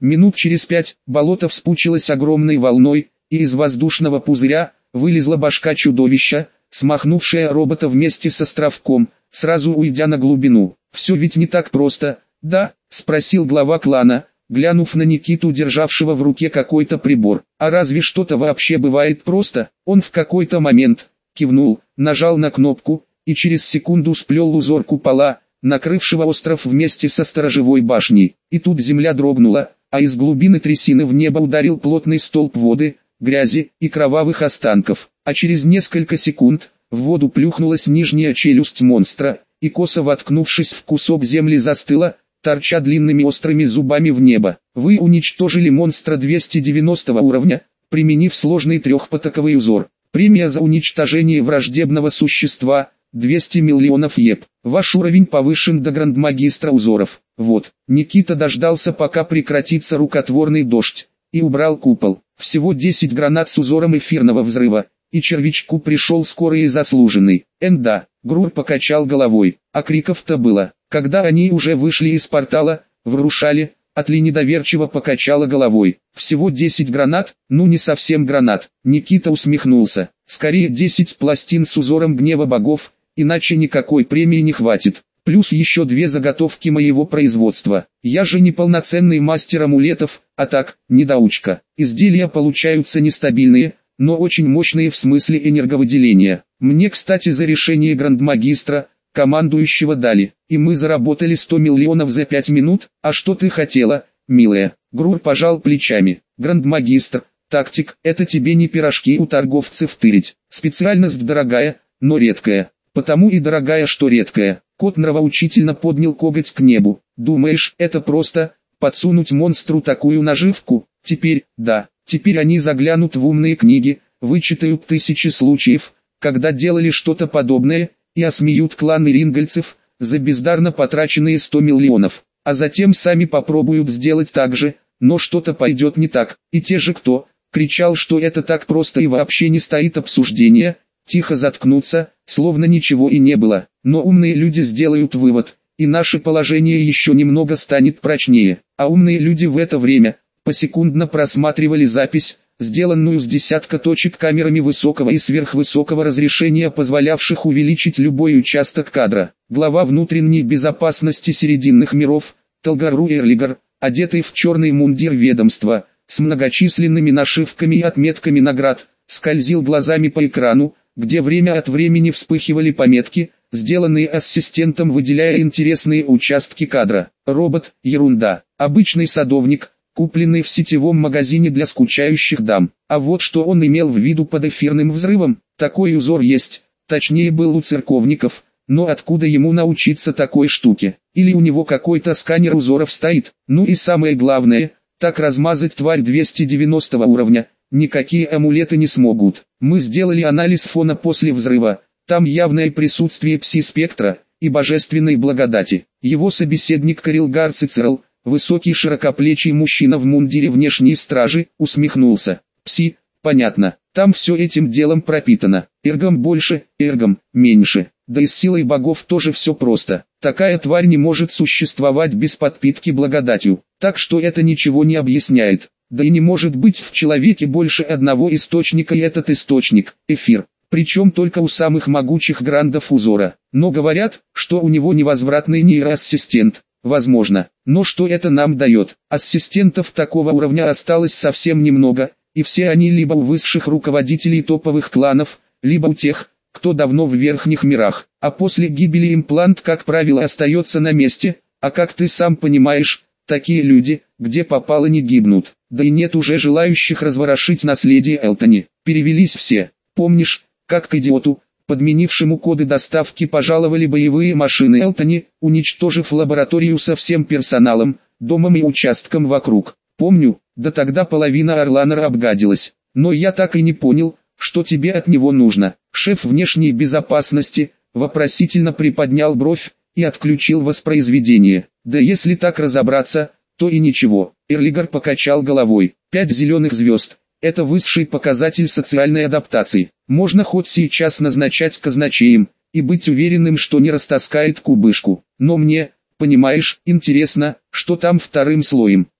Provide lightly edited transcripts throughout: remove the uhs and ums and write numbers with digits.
Минут через 5 болото вспучилось огромной волной, и из воздушного пузыря вылезла башка чудовища, смахнувшая робота вместе с островком, сразу уйдя на глубину. «Все ведь не так просто, да?» – спросил глава клана, глянув на Никиту, державшего в руке какой-то прибор. «А разве что-то вообще бывает просто?» Он в какой-то момент кивнул, нажал на кнопку, и через секунду сплел узор купола, накрывшего остров вместе со сторожевой башней. И тут земля дрогнула, а из глубины трясины в небо ударил плотный столб воды, грязи и кровавых останков. А через несколько секунд в воду плюхнулась нижняя челюсть монстра, и косо воткнувшись в кусок земли застыла, торча длинными острыми зубами в небо. Вы уничтожили монстра 290 уровня, применив сложный трехпотоковый узор. Премия за уничтожение враждебного существа – 200 миллионов еп. Ваш уровень повышен до грандмагистра узоров. Вот. Никита дождался, пока прекратится рукотворный дождь, и убрал купол. Всего 10 гранат с узором эфирного взрыва, и червячку пришел скорый и заслуженный. Да, Грур покачал головой. А криков-то было. Когда они уже вышли из портала, врушали, Атли недоверчиво покачала головой. Всего 10 гранат? Ну не совсем гранат. Никита усмехнулся. Скорее 10 пластин с узором гнева богов, иначе никакой премии не хватит. Плюс еще 2 заготовки моего производства. Я же не полноценный мастер амулетов, а так, недоучка. Изделия получаются нестабильные, но очень мощные в смысле энерговыделения. Мне, кстати, за решение грандмагистра, командующего дали, и мы заработали 100 миллионов за 5 минут. А что ты хотела, милая? Грур пожал плечами. Грандмагистр, тактик, это тебе не пирожки у торговцев тырить. Специальность дорогая, но редкая. Потому и дорогая, что редкая. Кот нравоучительно поднял коготь к небу. Думаешь, это просто подсунуть монстру такую наживку? Теперь, да, теперь они заглянут в умные книги, вычитают тысячи случаев, когда делали что-то подобное, и осмеют кланы рингольцев за бездарно потраченные 100 миллионов. А затем сами попробуют сделать так же, но что-то пойдет не так. И те же, кто кричал, что это так просто и вообще не стоит обсуждения, тихо заткнуться, словно ничего и не было. Но умные люди сделают вывод, и наше положение еще немного станет прочнее. А умные люди в это время посекундно просматривали запись, сделанную с десятка точек камерами высокого и сверхвысокого разрешения, позволявших увеличить любой участок кадра. Глава внутренней безопасности Серединных миров, Талгару Эрлигар, одетый в черный мундир ведомства, с многочисленными нашивками и отметками наград, скользил глазами по экрану, где время от времени вспыхивали пометки, сделанные ассистентом, выделяя интересные участки кадра. Робот – ерунда. Обычный садовник, купленный в сетевом магазине для скучающих дам. А вот что он имел в виду под эфирным взрывом, такой узор есть, точнее был у церковников, но откуда ему научиться такой штуке? Или у него какой-то сканер узоров стоит? Ну и самое главное, так размазать тварь 290 уровня, никакие амулеты не смогут. Мы сделали анализ фона после взрыва, там явное присутствие пси-спектра и божественной благодати. Его собеседник Карилгар Цицерл, высокий широкоплечий мужчина в мундире внешней стражи, усмехнулся. Пси, понятно, там все этим делом пропитано. Эргом больше, эргом меньше. Да и с силой богов тоже все просто. Такая тварь не может существовать без подпитки благодатью. Так что это ничего не объясняет. Да и не может быть в человеке больше одного источника, и этот источник – эфир. Причем только у самых могучих грандов узора. Но говорят, что у него невозвратный нейроассистент. Возможно. Но что это нам дает? Ассистентов такого уровня осталось совсем немного, и все они либо у высших руководителей топовых кланов, либо у тех, кто давно в верхних мирах. А после гибели имплант, как правило, остается на месте, а как ты сам понимаешь, такие люди, где попало, не гибнут. Да и нет уже желающих разворошить наследие Элтони. Перевелись все. Помнишь, как к идиоту, подменившему коды доставки, пожаловали боевые машины Элтони, уничтожив лабораторию со всем персоналом, домом и участком вокруг? Помню, да тогда половина Орланера обгадилась. Но я так и не понял, что тебе от него нужно. Шеф внешней безопасности вопросительно приподнял бровь и отключил воспроизведение. Да если так разобраться, то и ничего. Эрлигар покачал головой. 5 зеленых звезд. Это высший показатель социальной адаптации. Можно хоть сейчас назначать казначеем, и быть уверенным, что не растаскает кубышку. Но мне, понимаешь, интересно, что там вторым слоем.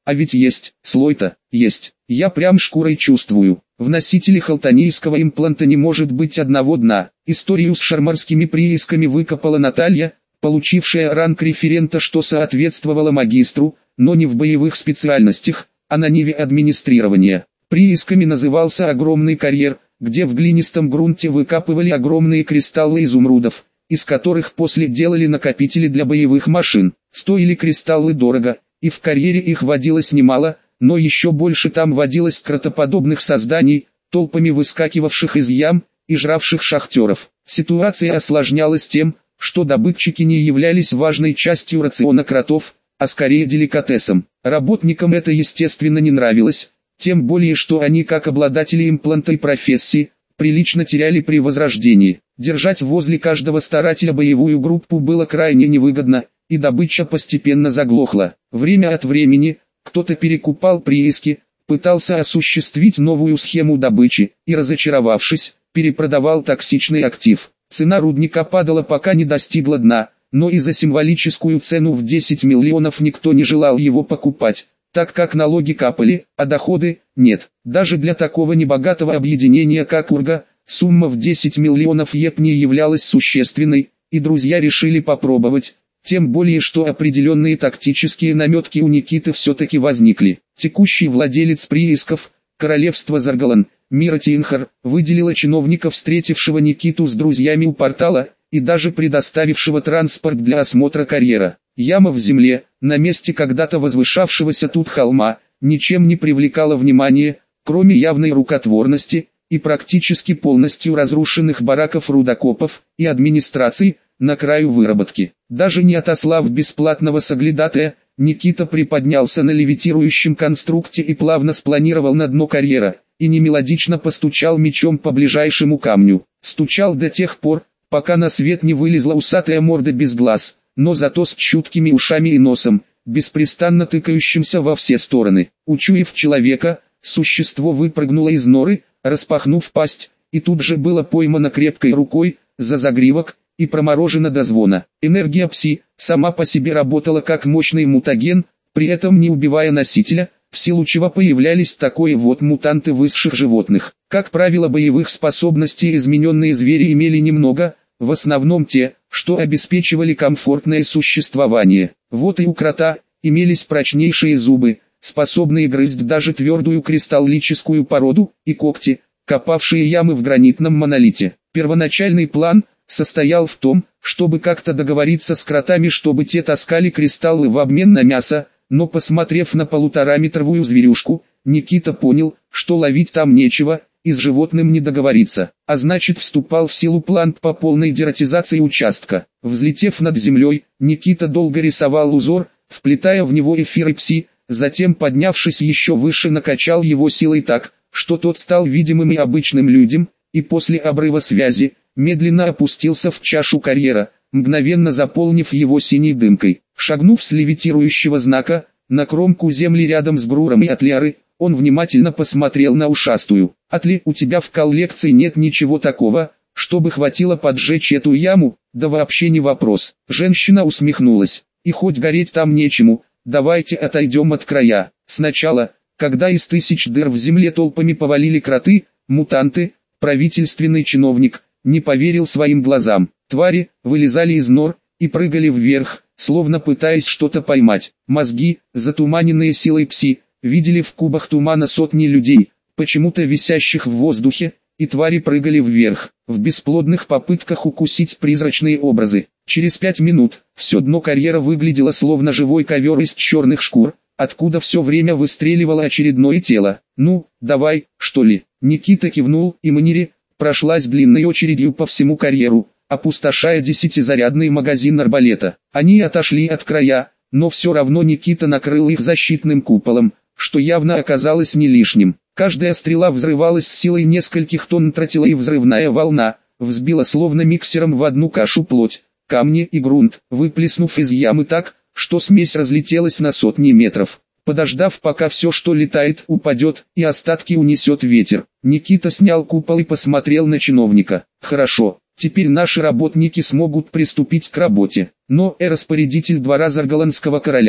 А ведь есть, слой-то, есть. Я прям шкурой чувствую. В носителе халтонийского импланта не может быть одного дна. Историю с шармарскими приисками выкопала Наталья, получившая ранг референта, что соответствовало магистру, но не в боевых специальностях, а на ниве администрирования. Приисками назывался огромный карьер, где в глинистом грунте выкапывали огромные кристаллы изумрудов, из которых после делали накопители для боевых машин. Стоили кристаллы дорого, и в карьере их водилось немало, но еще больше там водилось кротоподобных созданий, толпами выскакивавших из ям и жравших шахтеров. Ситуация осложнялась тем, что добытчики не являлись важной частью рациона кротов, а скорее деликатесом. Работникам это естественно не нравилось, тем более что они, как обладатели импланта и профессии, прилично теряли при возрождении. Держать возле каждого старателя боевую группу было крайне невыгодно, и добыча постепенно заглохла. Время от времени кто-то перекупал прииски, пытался осуществить новую схему добычи и, разочаровавшись, перепродавал токсичный актив. Цена рудника падала, пока не достигла дна, но и за символическую цену в 10 миллионов никто не желал его покупать, так как налоги капали, а доходы – нет. Даже для такого небогатого объединения, как Урга, сумма в 10 миллионов еп не являлась существенной, и друзья решили попробовать. Тем более, что определенные тактические наметки у Никиты все-таки возникли. Текущий владелец приисков, королевство Заргалан, Мира Тинхар, выделила чиновника, встретившего Никиту с друзьями у портала, и даже предоставившего транспорт для осмотра карьера. Яма в земле, на месте когда-то возвышавшегося тут холма, ничем не привлекала внимания, кроме явной рукотворности и практически полностью разрушенных бараков рудокопов и администраций на краю выработки. Даже не отослав бесплатного соглядатая, Никита приподнялся на левитирующем конструкте и плавно спланировал на дно карьера, и немелодично постучал мечом по ближайшему камню. Стучал до тех пор, пока на свет не вылезла усатая морда без глаз, но зато с чуткими ушами и носом, беспрестанно тыкающимся во все стороны. Учуяв человека, существо выпрыгнуло из норы, распахнув пасть, и тут же было поймано крепкой рукой за загривок и проморожено до звона. Энергия пси сама по себе работала как мощный мутаген, при этом не убивая носителя, в силу чего появлялись такие вот мутанты высших животных. Как правило, боевых способностей измененные звери имели немного, в основном те, что обеспечивали комфортное существование. Вот и у крота имелись прочнейшие зубы, способные грызть даже твердую кристаллическую породу, и когти, копавшие ямы в гранитном монолите. Первоначальный план состоял в том, чтобы как-то договориться с кротами, чтобы те таскали кристаллы в обмен на мясо, но посмотрев на полутораметровую зверюшку, Никита понял, что ловить там нечего, и с животным не договориться, а значит вступал в силу план по полной дератизации участка. Взлетев над землей, Никита долго рисовал узор, вплетая в него эфир и пси, затем, поднявшись еще выше, накачал его силой так, что тот стал видимым и обычным людям, и после обрыва связи, медленно опустился в чашу карьера, мгновенно заполнив его синей дымкой. Шагнув с левитирующего знака, на кромку земли рядом с Груром и Атляры, он внимательно посмотрел на ушастую. «Атли, у тебя в коллекции нет ничего такого, чтобы хватило поджечь эту яму?» «Да вообще не вопрос». Женщина усмехнулась. «И хоть гореть там нечему, давайте отойдем от края. Сначала, когда из тысяч дыр в земле толпами повалили кроты, мутанты, правительственный чиновник не поверил своим глазам. Твари вылезали из нор и прыгали вверх, словно пытаясь что-то поймать. Мозги, затуманенные силой пси, видели в кубах тумана сотни людей, почему-то висящих в воздухе, и твари прыгали вверх, в бесплодных попытках укусить призрачные образы. Через 5 минут, все дно карьера выглядело словно живой ковер из черных шкур, откуда все время выстреливало очередное тело. «Ну, давай, что ли?» Никита кивнул, и Манири прошлась длинной очередью по всему карьеру, опустошая 10-зарядный магазин арбалета. Они отошли от края, но все равно Никита накрыл их защитным куполом, что явно оказалось не лишним. Каждая стрела взрывалась с силой нескольких тонн тротила, и взрывная волна взбила словно миксером в одну кашу плоть, камни и грунт, выплеснув из ямы так, что смесь разлетелась на сотни метров. Подождав, пока все, что летает, упадет, и остатки унесет ветер, Никита снял купол и посмотрел на чиновника. «Хорошо, теперь наши работники смогут приступить к работе. Но распорядитель двора Заргаланского короля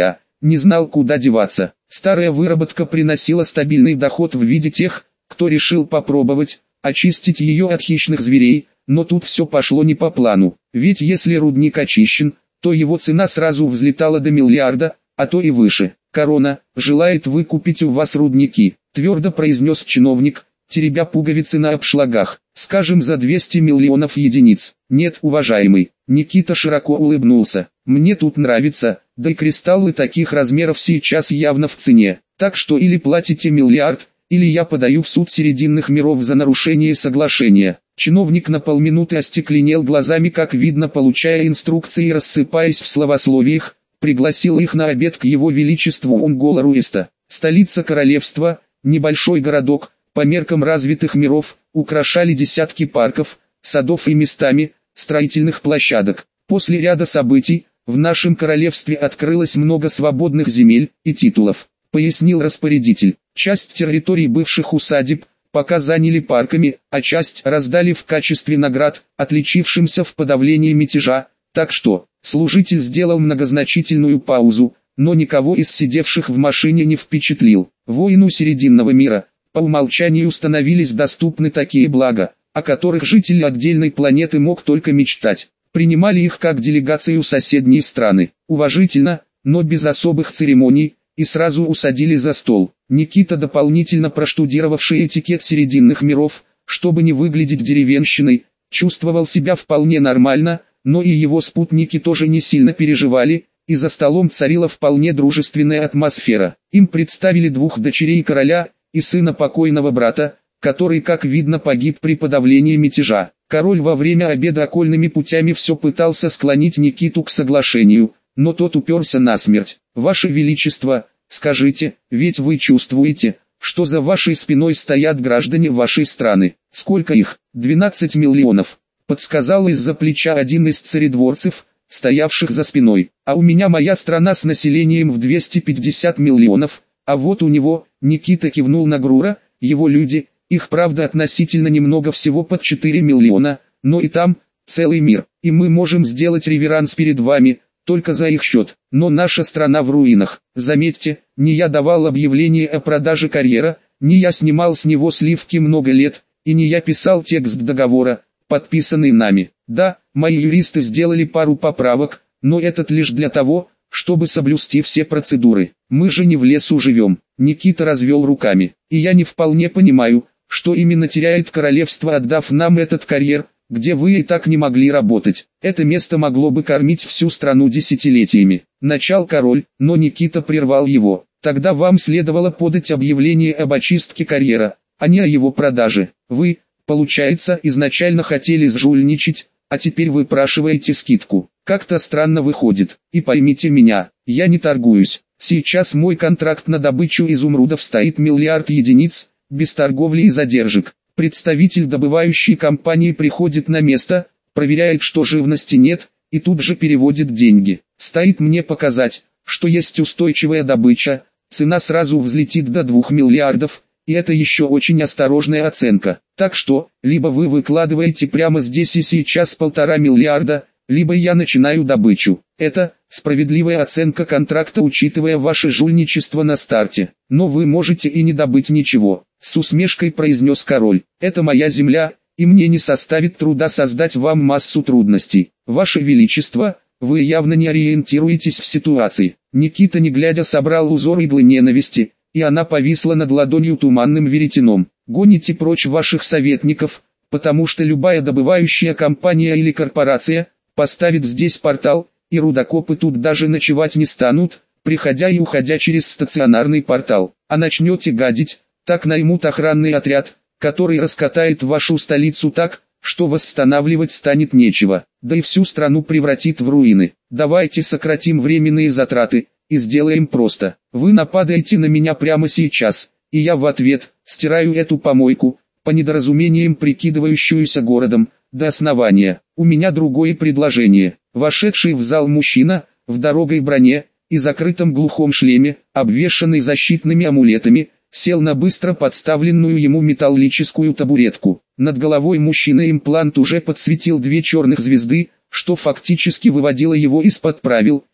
не знал, куда деваться. Старая выработка приносила стабильный доход в виде тех, кто решил попробовать очистить ее от хищных зверей, но тут все пошло не по плану. Ведь если рудник очищен, то его цена сразу взлетала до миллиарда, а то и выше. «Корона желает выкупить у вас рудники», – твердо произнес чиновник, теребя пуговицы на обшлагах. «Скажем, за 200 миллионов единиц». «Нет, уважаемый», – Никита широко улыбнулся. «Мне тут нравится, да и кристаллы таких размеров сейчас явно в цене. Так что или платите миллиард, или я подаю в суд Серединных миров за нарушение соглашения». Чиновник на полминуты остекленел глазами, как видно, получая инструкции и рассыпаясь в словословиях, пригласил их на обед к его величеству Унгола-Руэста. Столица королевства, небольшой городок, по меркам развитых миров, украшали десятки парков, садов и местами, строительных площадок. После ряда событий, в нашем королевстве открылось много свободных земель и титулов, пояснил распорядитель. Часть территорий бывших усадеб пока заняли парками, а часть раздали в качестве наград, отличившимся в подавлении мятежа, так что служитель сделал многозначительную паузу, но никого из сидевших в машине не впечатлил. Воину Серединного мира по умолчанию становились доступны такие блага, о которых житель отдельной планеты мог только мечтать. Принимали их как делегацию соседние страны, уважительно, но без особых церемоний, и сразу усадили за стол. Никита, дополнительно проштудировавший этикет Серединных миров, чтобы не выглядеть деревенщиной, чувствовал себя вполне нормально, но и его спутники тоже не сильно переживали, и за столом царила вполне дружественная атмосфера. Им представили двух дочерей короля и сына покойного брата, который, как видно, погиб при подавлении мятежа. Король во время обеда окольными путями все пытался склонить Никиту к соглашению, но тот уперся насмерть. «Ваше Величество, скажите, ведь вы чувствуете, что за вашей спиной стоят граждане вашей страны? Сколько их?» 12 миллионов, подсказал из-за плеча один из царедворцев, стоявших за спиной. «А у меня моя страна с населением в 250 миллионов, а вот у него», Никита кивнул на Грура, «его люди, их правда относительно немного, всего под 4 миллиона, но и там целый мир, и мы можем сделать реверанс перед вами, только за их счет. Но наша страна в руинах. Заметьте, не я давал объявление о продаже карьера, не я снимал с него сливки много лет, и не я писал текст договора, подписанный нами. Да, мои юристы сделали пару поправок, но этот лишь для того, чтобы соблюсти все процедуры. Мы же не в лесу живем». Никита развел руками. «И я не вполне понимаю, что именно теряет королевство, отдав нам этот карьер, где вы и так не могли работать. Это место могло бы кормить всю страну десятилетиями». Начал король, но Никита прервал его. «Тогда вам следовало подать объявление об очистке карьера, а не о его продаже. Вы, получается, изначально хотели сжульничать, а теперь выпрашиваете скидку. Как-то странно выходит. И поймите меня, я не торгуюсь. Сейчас мой контракт на добычу изумрудов стоит миллиард единиц, без торговли и задержек. Представитель добывающей компании приходит на место, проверяет, что живности нет, и тут же переводит деньги. Стоит мне показать, что есть устойчивая добыча, цена сразу взлетит до 2 миллиардов, и это еще очень осторожная оценка. Так что, либо вы выкладываете прямо здесь и сейчас 1,5 миллиарда, либо я начинаю добычу. Это справедливая оценка контракта, учитывая ваше жульничество на старте. Но вы можете и не добыть ничего», — с усмешкой произнес король. «Это моя земля, и мне не составит труда создать вам массу трудностей. Ваше Величество, вы явно не ориентируетесь в ситуации». Никита, не глядя, собрал узор иглы ненависти, и она повисла над ладонью туманным веретеном. «Гоните прочь ваших советников, потому что любая добывающая компания или корпорация поставит здесь портал, и рудокопы тут даже ночевать не станут, приходя и уходя через стационарный портал. А начнете гадить, так наймут охранный отряд, который раскатает вашу столицу так, что восстанавливать станет нечего, да и всю страну превратит в руины. Давайте сократим временные затраты, и сделаем просто. Вы нападаете на меня прямо сейчас, и я в ответ стираю эту помойку, по недоразумениям прикидывающуюся городом, до основания. У меня другое предложение». Вошедший в зал мужчина, в дорогой броне и закрытом глухом шлеме, обвешанный защитными амулетами, сел на быстро подставленную ему металлическую табуретку. Над головой мужчины имплант уже подсветил 2 черных звезды, что фактически выводило его из-под правил,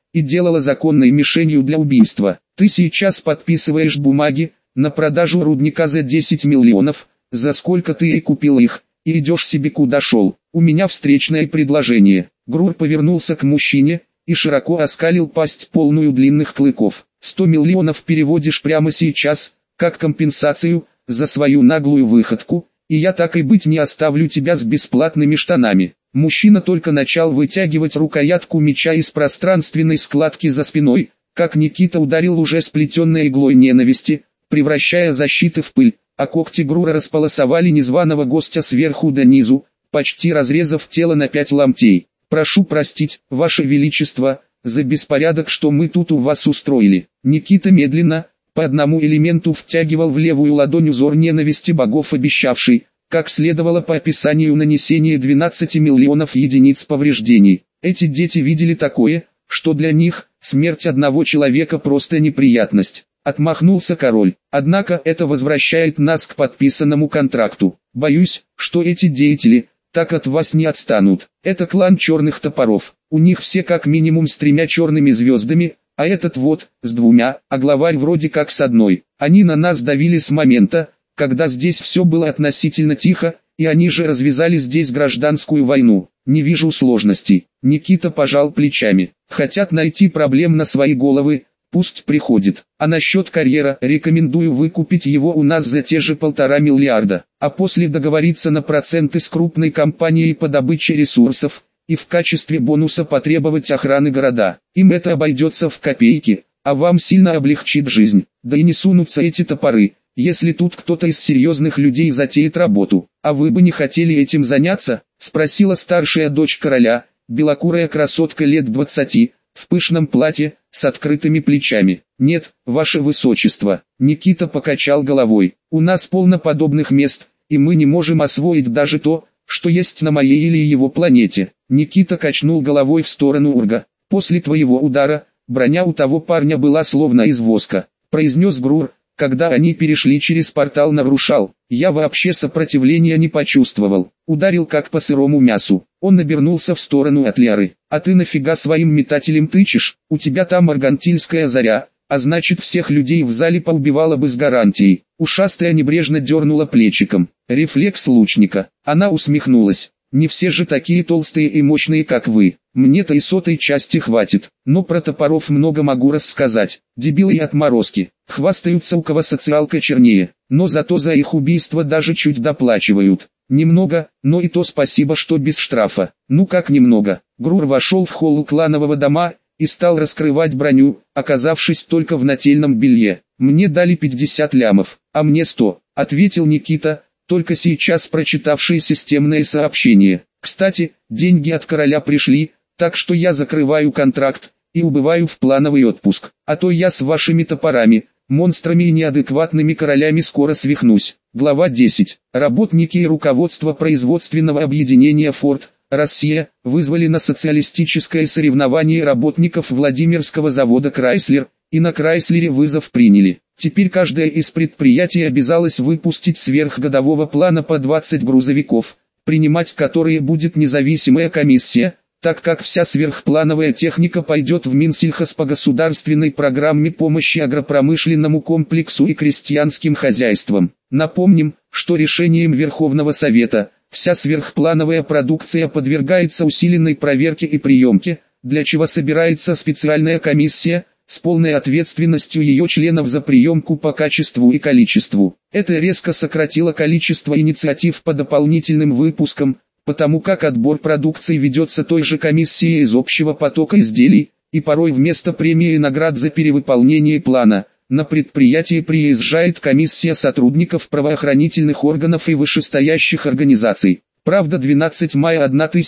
и делала законной мишенью для убийства. Ты сейчас подписываешь бумаги на продажу рудника за 10 миллионов, за сколько ты и купил их, и идешь себе куда шел. У меня встречное предложение. Грур повернулся к мужчине и широко оскалил пасть, полную длинных клыков. 100 миллионов переводишь прямо сейчас, как компенсацию за свою наглую выходку, и я так и быть не оставлю тебя с бесплатными штанами. Мужчина только начал вытягивать рукоятку меча из пространственной складки за спиной, как Никита ударил уже сплетенной иглой ненависти, превращая защиты в пыль, а когти Грура располосовали незваного гостя сверху донизу, почти разрезав тело на 5 ломтей. «Прошу простить, Ваше Величество, за беспорядок, что мы тут у вас устроили». Никита медленно, по одному элементу втягивал в левую ладонь узор ненависти богов, обещавший, как следовало по описанию, нанесение 12 миллионов единиц повреждений. Эти дети видели такое, что для них смерть одного человека просто неприятность. Отмахнулся король. Однако это возвращает нас к подписанному контракту. Боюсь, что эти деятели так от вас не отстанут. Это клан черных топоров. У них все как минимум с 3 черными звездами, а этот вот с 2, а главарь вроде как с 1. Они на нас давили с момента, когда здесь все было относительно тихо, и они же развязали здесь гражданскую войну. Не вижу сложностей. Никита пожал плечами. Хотят найти проблем на свои головы, пусть приходит. А насчет карьера, рекомендую выкупить его у нас за те же 1,5 миллиарда, а после договориться на проценты с крупной компанией по добыче ресурсов, и в качестве бонуса потребовать охраны города. Им это обойдется в копейки, а вам сильно облегчит жизнь. Да и не сунутся эти топоры, если тут кто-то из серьезных людей затеет работу. А вы бы не хотели этим заняться? Спросила старшая дочь короля, белокурая красотка лет 20, в пышном платье, с открытыми плечами. Нет, ваше высочество. Никита покачал головой. У нас полно подобных мест, и мы не можем освоить даже то, что есть на моей или его планете. Никита качнул головой в сторону Урга. После твоего удара, броня у того парня была словно из воска, произнес Грур, когда они перешли через портал на Рушал. Я вообще сопротивления не почувствовал, ударил как по сырому мясу. Он обернулся в сторону Атляры. А ты нафига своим метателем тычешь? У тебя там аргантильская заря, а значит всех людей в зале поубивала бы с гарантией. Ушастая небрежно дернула плечиком. Рефлекс лучника. Она усмехнулась. Не все же такие толстые и мощные, как вы. Мне-то и 100 части хватит. Но про топоров много могу рассказать. Дебилы и отморозки. Хвастаются, у кого социалка чернее. Но зато за их убийство даже чуть доплачивают. Немного, но и то спасибо, что без штрафа. Ну как немного. Грур вошел в холл кланового дома и стал раскрывать броню, оказавшись только в нательном белье. Мне дали 50 лямов, а мне 100, ответил Никита, только сейчас прочитавший системное сообщение. Кстати, деньги от короля пришли, так что я закрываю контракт и убываю в плановый отпуск. А то я с вашими топорами, монстрами и неадекватными королями скоро свихнусь. Глава 10. Работники и руководство производственного объединения «Форд», Россия, вызвали на социалистическое соревнование работников Владимирского завода «Крайслер», и на «Крайслере» вызов приняли. Теперь каждое из предприятий обязалось выпустить сверхгодового плана по 20 грузовиков, принимать которые будет независимая комиссия, так как вся сверхплановая техника пойдет в Минсельхоз по государственной программе помощи агропромышленному комплексу и крестьянским хозяйствам. Напомним, что решением Верховного Совета вся сверхплановая продукция подвергается усиленной проверке и приемке, для чего собирается специальная комиссия, с полной ответственностью ее членов за приемку по качеству и количеству. Это резко сократило количество инициатив по дополнительным выпускам, потому как отбор продукции ведется той же комиссией из общего потока изделий, и порой вместо премии и наград за перевыполнение плана, на предприятие приезжает комиссия сотрудников правоохранительных органов и вышестоящих организаций. Правда, 12 мая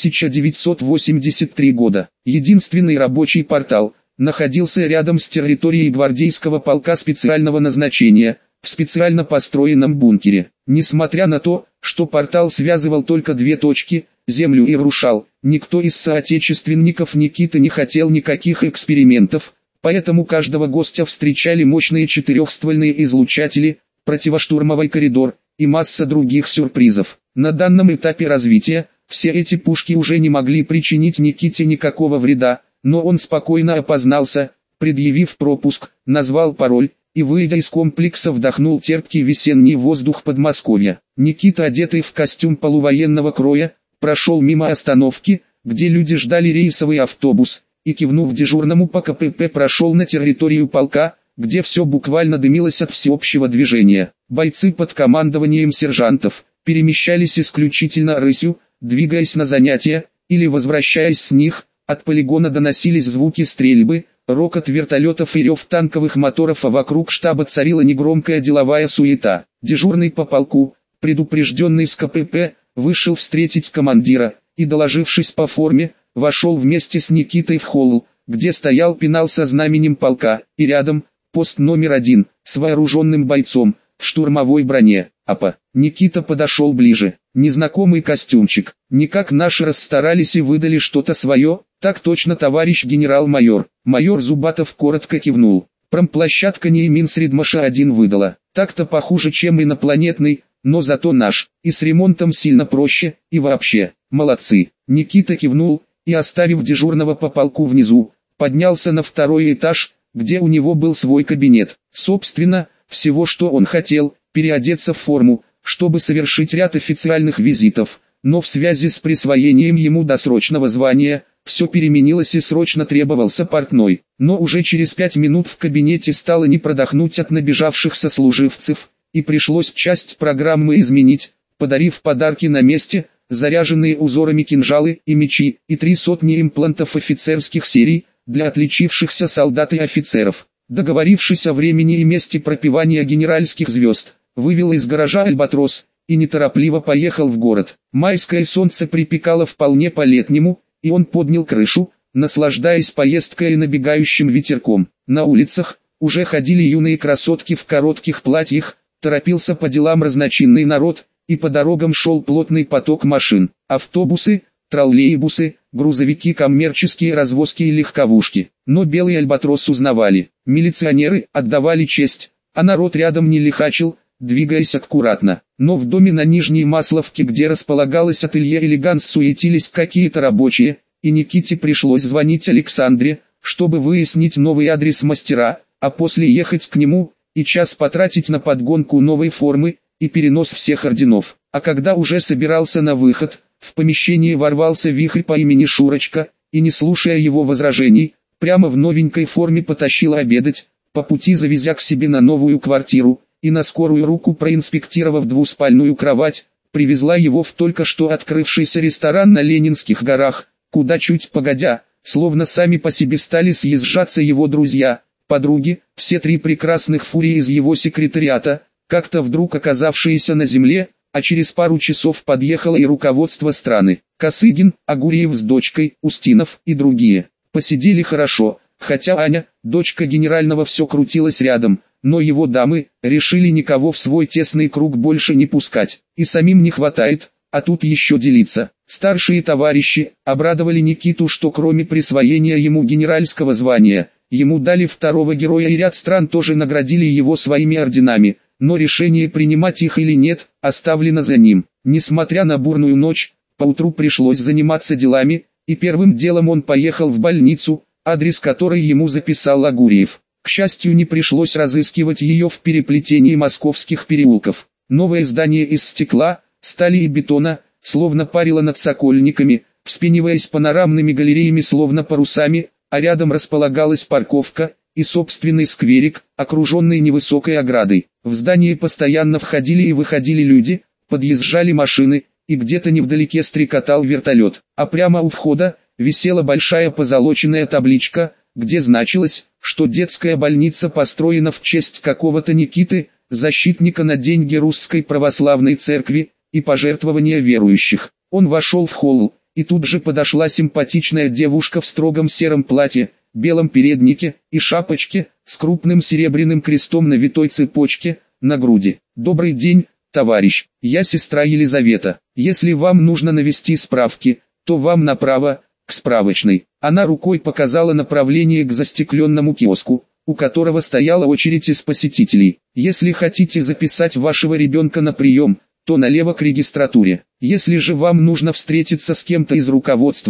1983 года. Единственный рабочий портал находился рядом с территорией гвардейского полка специального назначения, в специально построенном бункере. Несмотря на то, что портал связывал только 2 точки, Землю и Рушал, никто из соотечественников Никиты не хотел никаких экспериментов, поэтому каждого гостя встречали мощные 4-ствольные излучатели, противоштурмовой коридор и масса других сюрпризов. На данном этапе развития, все эти пушки уже не могли причинить Никите никакого вреда, но он спокойно опознался, предъявив пропуск, назвал пароль, и, выйдя из комплекса, вдохнул терпкий весенний воздух Подмосковья. Никита, одетый в костюм полувоенного кроя, прошел мимо остановки, где люди ждали рейсовый автобус, и, кивнув дежурному по КПП, прошел на территорию полка, где все буквально дымилось от всеобщего движения. Бойцы под командованием сержантов перемещались исключительно рысью, двигаясь на занятия, или возвращаясь с них. От полигона доносились звуки стрельбы, рокот вертолетов и рев танковых моторов, а вокруг штаба царила негромкая деловая суета. Дежурный по полку, предупрежденный с КПП, вышел встретить командира, и, доложившись по форме, вошел вместе с Никитой в холл, где стоял пенал со знаменем полка, и рядом, пост номер 1, с вооруженным бойцом, в штурмовой броне. Апа. Никита подошел ближе. Незнакомый костюмчик. Никак наши расстарались и выдали что-то свое. Так точно, товарищ генерал-майор. Майор Зубатов коротко кивнул. Промплощадка не Минсредмаша-1 выдала. Так-то похуже, чем инопланетный, но зато наш. И с ремонтом сильно проще, и вообще. Молодцы. Никита кивнул, и, оставив дежурного по полку внизу, поднялся на второй этаж, где у него был свой кабинет. Собственно, всего, что он хотел, переодеться в форму, чтобы совершить ряд официальных визитов, но в связи с присвоением ему досрочного звания, все переменилось и срочно требовался портной. Но уже через 5 минут в кабинете стало не продохнуть от набежавших сослуживцев, и пришлось часть программы изменить, подарив подарки на месте, заряженные узорами кинжалы и мечи, и 3 сотни имплантов офицерских серий, для отличившихся солдат и офицеров. Договорившись о времени и месте пропевания генеральских звезд, вывел из гаража «Альбатрос» и неторопливо поехал в город. Майское солнце припекало вполне по-летнему, и он поднял крышу, наслаждаясь поездкой и набегающим ветерком. На улицах уже ходили юные красотки в коротких платьях, торопился по делам разночинный народ, и по дорогам шел плотный поток машин. Автобусы, троллейбусы, грузовики, коммерческие развозки и легковушки. Но белый «Альбатрос» узнавали. Милиционеры отдавали честь, а народ рядом не лихачил, двигаясь аккуратно. Но в доме на Нижней Масловке, где располагалось ателье «Элеганс», суетились какие-то рабочие, и Никите пришлось звонить Александре, чтобы выяснить новый адрес мастера, а после ехать к нему, и час потратить на подгонку новой формы, и перенос всех орденов. А когда уже собирался на выход, в помещение ворвался вихрь по имени Шурочка, и, не слушая его возражений, прямо в новенькой форме потащил обедать, по пути завезя к себе на новую квартиру, и на скорую руку проинспектировав двуспальную кровать, привезла его в только что открывшийся ресторан на Ленинских горах, куда чуть погодя, словно сами по себе стали съезжаться его друзья, подруги, все 3 прекрасных фурии из его секретариата, как-то вдруг оказавшиеся на земле, а через пару часов подъехало и руководство страны. Косыгин, Агуреев с дочкой, Устинов и другие. Посидели хорошо, хотя Аня, дочка генерального, все крутилась рядом, но его дамы решили никого в свой тесный круг больше не пускать. И самим не хватает, а тут еще делиться. Старшие товарищи обрадовали Никиту, что кроме присвоения ему генеральского звания, ему дали 2-го героя, и ряд стран тоже наградили его своими орденами, но решение, принимать их или нет, оставлено за ним. Несмотря на бурную ночь, поутру пришлось заниматься делами, и первым делом он поехал в больницу, адрес которой ему записал Агуреев. К счастью, не пришлось разыскивать ее в переплетении московских переулков. Новое здание из стекла, стали и бетона, словно парило над Сокольниками, вспениваясь панорамными галереями словно парусами, а рядом располагалась парковка и собственный скверик, окруженный невысокой оградой. В здание постоянно входили и выходили люди, подъезжали машины, и где-то невдалеке стрекотал вертолет. А прямо у входа висела большая позолоченная табличка, где значилось, что детская больница построена в честь какого-то Никиты, защитника на деньги Русской Православной Церкви, и пожертвования верующих. Он вошел в холл, и тут же подошла симпатичная девушка в строгом сером платье, белом переднике и шапочке, с крупным серебряным крестом на витой цепочке, на груди. «Добрый день, товарищ, я сестра Елизавета. Если вам нужно навести справки, то вам направо, к справочной». Она рукой показала направление к застекленному киоску, у которого стояла очередь из посетителей. «Если хотите записать вашего ребенка на прием, то налево к регистратуре. Если же вам нужно встретиться с кем-то из руководства,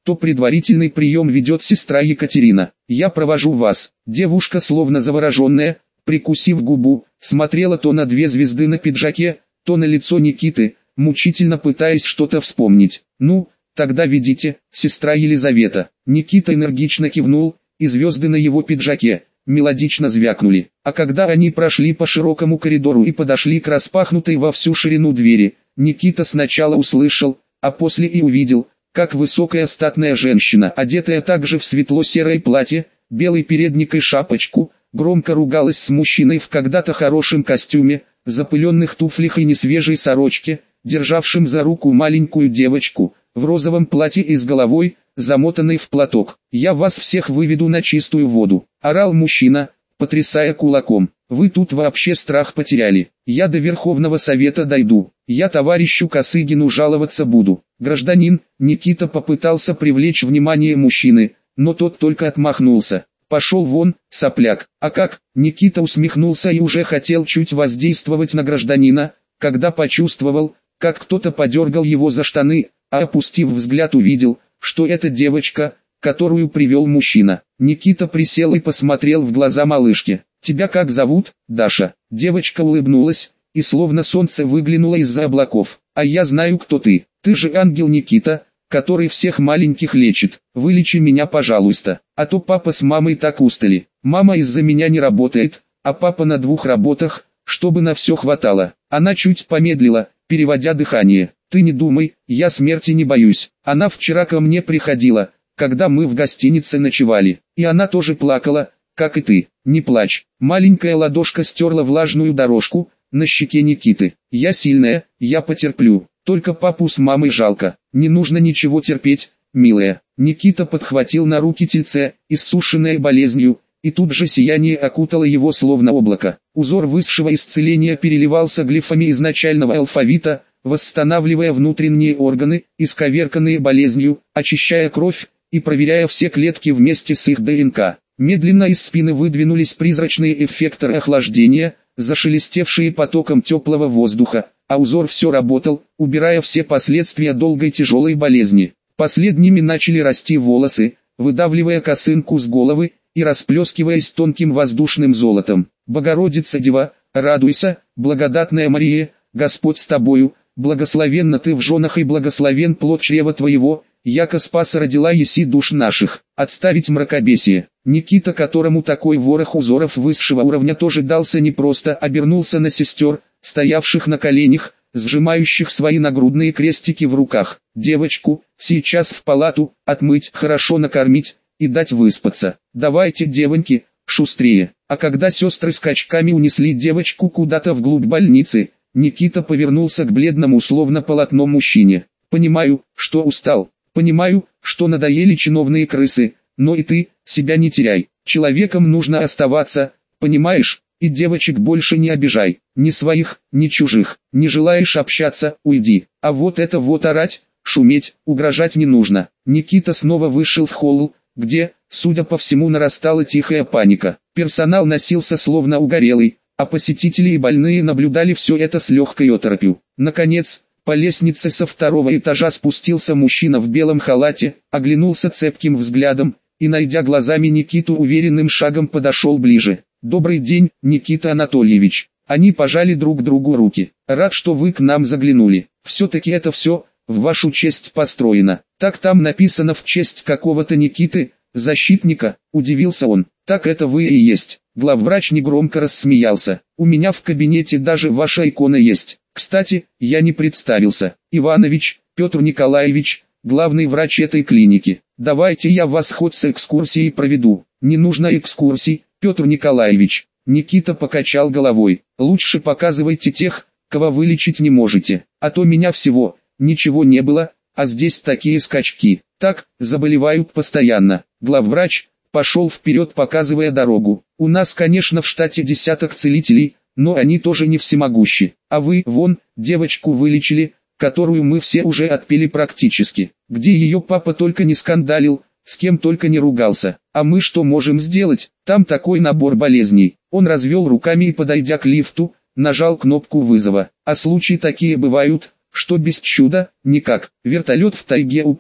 то предварительный прием ведет сестра Екатерина. Я провожу вас». Девушка, словно завороженная, прикусив губу, смотрела то на 2 звезды на пиджаке, то на лицо Никиты, мучительно пытаясь что-то вспомнить. «Ну, тогда ведите, сестра Елизавета». Никита энергично кивнул, и звезды на его пиджаке мелодично звякнули. А когда они прошли по широкому коридору и подошли к распахнутой во всю ширину двери, Никита сначала услышал, а после и увидел, как высокая статная женщина, одетая также в светло-серое платье, белый передник и шапочку, громко ругалась с мужчиной в когда-то хорошем костюме, запыленных туфлях и несвежей сорочке, державшим за руку маленькую девочку, в розовом платье и с головой, замотанной в платок. «Я вас всех выведу на чистую воду», — орал мужчина, потрясая кулаком. «Вы тут вообще страх потеряли. Я до Верховного Совета дойду. Я товарищу Косыгину жаловаться буду». Гражданин, Никита попытался привлечь внимание мужчины, но тот только отмахнулся. «Пошел вон, сопляк». «А как?» Никита усмехнулся и уже хотел чуть воздействовать на гражданина, когда почувствовал, как кто-то подергал его за штаны, а опустив взгляд увидел, что это девочка, которую привел мужчина. Никита присел и посмотрел в глаза малышке. «Тебя как зовут, Даша?» Девочка улыбнулась, и словно солнце выглянуло из-за облаков. «А я знаю, кто ты. Ты же ангел Никита, который всех маленьких лечит. Вылечи меня, пожалуйста, а то папа с мамой так устали. Мама из-за меня не работает, а папа на 2 работах, чтобы на все хватало». Она чуть помедлила, переводя дыхание. «Ты не думай, я смерти не боюсь. Она вчера ко мне приходила, когда мы в гостинице ночевали, и она тоже плакала, как и ты. Не плачь». Маленькая ладошка стерла влажную дорожку на щеке Никиты. «Я сильная, я потерплю. Только папу с мамой жалко». «Не нужно ничего терпеть, милая». Никита подхватил на руки тельце, иссушенное болезнью, и тут же сияние окутало его словно облако. Узор высшего исцеления переливался глифами изначального алфавита, восстанавливая внутренние органы, исковерканные болезнью, очищая кровь и проверяя все клетки вместе с их ДНК. Медленно из спины выдвинулись призрачные эффекторы охлаждения, зашелестевшие потоком теплого воздуха, а узор все работал, убирая все последствия долгой тяжелой болезни. Последними начали расти волосы, выдавливая косынку с головы и расплескиваясь тонким воздушным золотом. «Богородица Дева, радуйся, благодатная Мария, Господь с тобою, благословенна ты в женах и благословен плод чрева твоего, яко спаса родила еси душ наших». Отставить мракобесие. Никита, которому такой ворох узоров высшего уровня тоже дался непросто, обернулся на сестер, стоявших на коленях, сжимающих свои нагрудные крестики в руках. «Девочку, сейчас в палату, отмыть, хорошо накормить и дать выспаться. Давайте, девоньки, шустрее». А когда сестры скачками унесли девочку куда-то вглубь больницы, Никита повернулся к бледному словно полотно мужчине. «Понимаю, что устал. Понимаю, что надоели чиновные крысы, но и ты, себя не теряй. Человеком нужно оставаться, понимаешь? И девочек больше не обижай. Ни своих, ни чужих. Не желаешь общаться, уйди. А вот это вот орать, шуметь, угрожать не нужно». Никита снова вышел в холл, где, судя по всему, нарастала тихая паника. Персонал носился словно угорелый, а посетители и больные наблюдали все это с легкой оторопью. Наконец, по лестнице со 2-го этажа спустился мужчина в белом халате, оглянулся цепким взглядом, и, найдя глазами Никиту, уверенным шагом подошел ближе. «Добрый день, Никита Анатольевич». Они пожали друг другу руки. «Рад, что вы к нам заглянули. Все-таки это все, в вашу честь построено». «Так там написано в честь какого-то Никиты, защитника», — удивился он. «Так это вы и есть». Главврач негромко рассмеялся. «У меня в кабинете даже ваша икона есть. Кстати, я не представился. Иванович, Петр Николаевич, главный врач этой клиники. Давайте я вас хоть с экскурсией проведу». «Не нужно экскурсий, Петр Николаевич». Никита покачал головой. «Лучше показывайте тех, кого вылечить не можете. А то меня всего, ничего не было, а здесь такие скачки. Так, заболевают постоянно». Главврач пошел вперед, показывая дорогу. «У нас, конечно, в штате десяток целителей, но они тоже не всемогущи. А вы, вон, девочку вылечили, которую мы все уже отпели практически. Где ее папа только не скандалил, с кем только не ругался. А мы что можем сделать? Там такой набор болезней». Он развел руками и, подойдя к лифту, нажал кнопку вызова. «А случаи такие бывают, что без чуда, никак. Вертолет в тайге упал.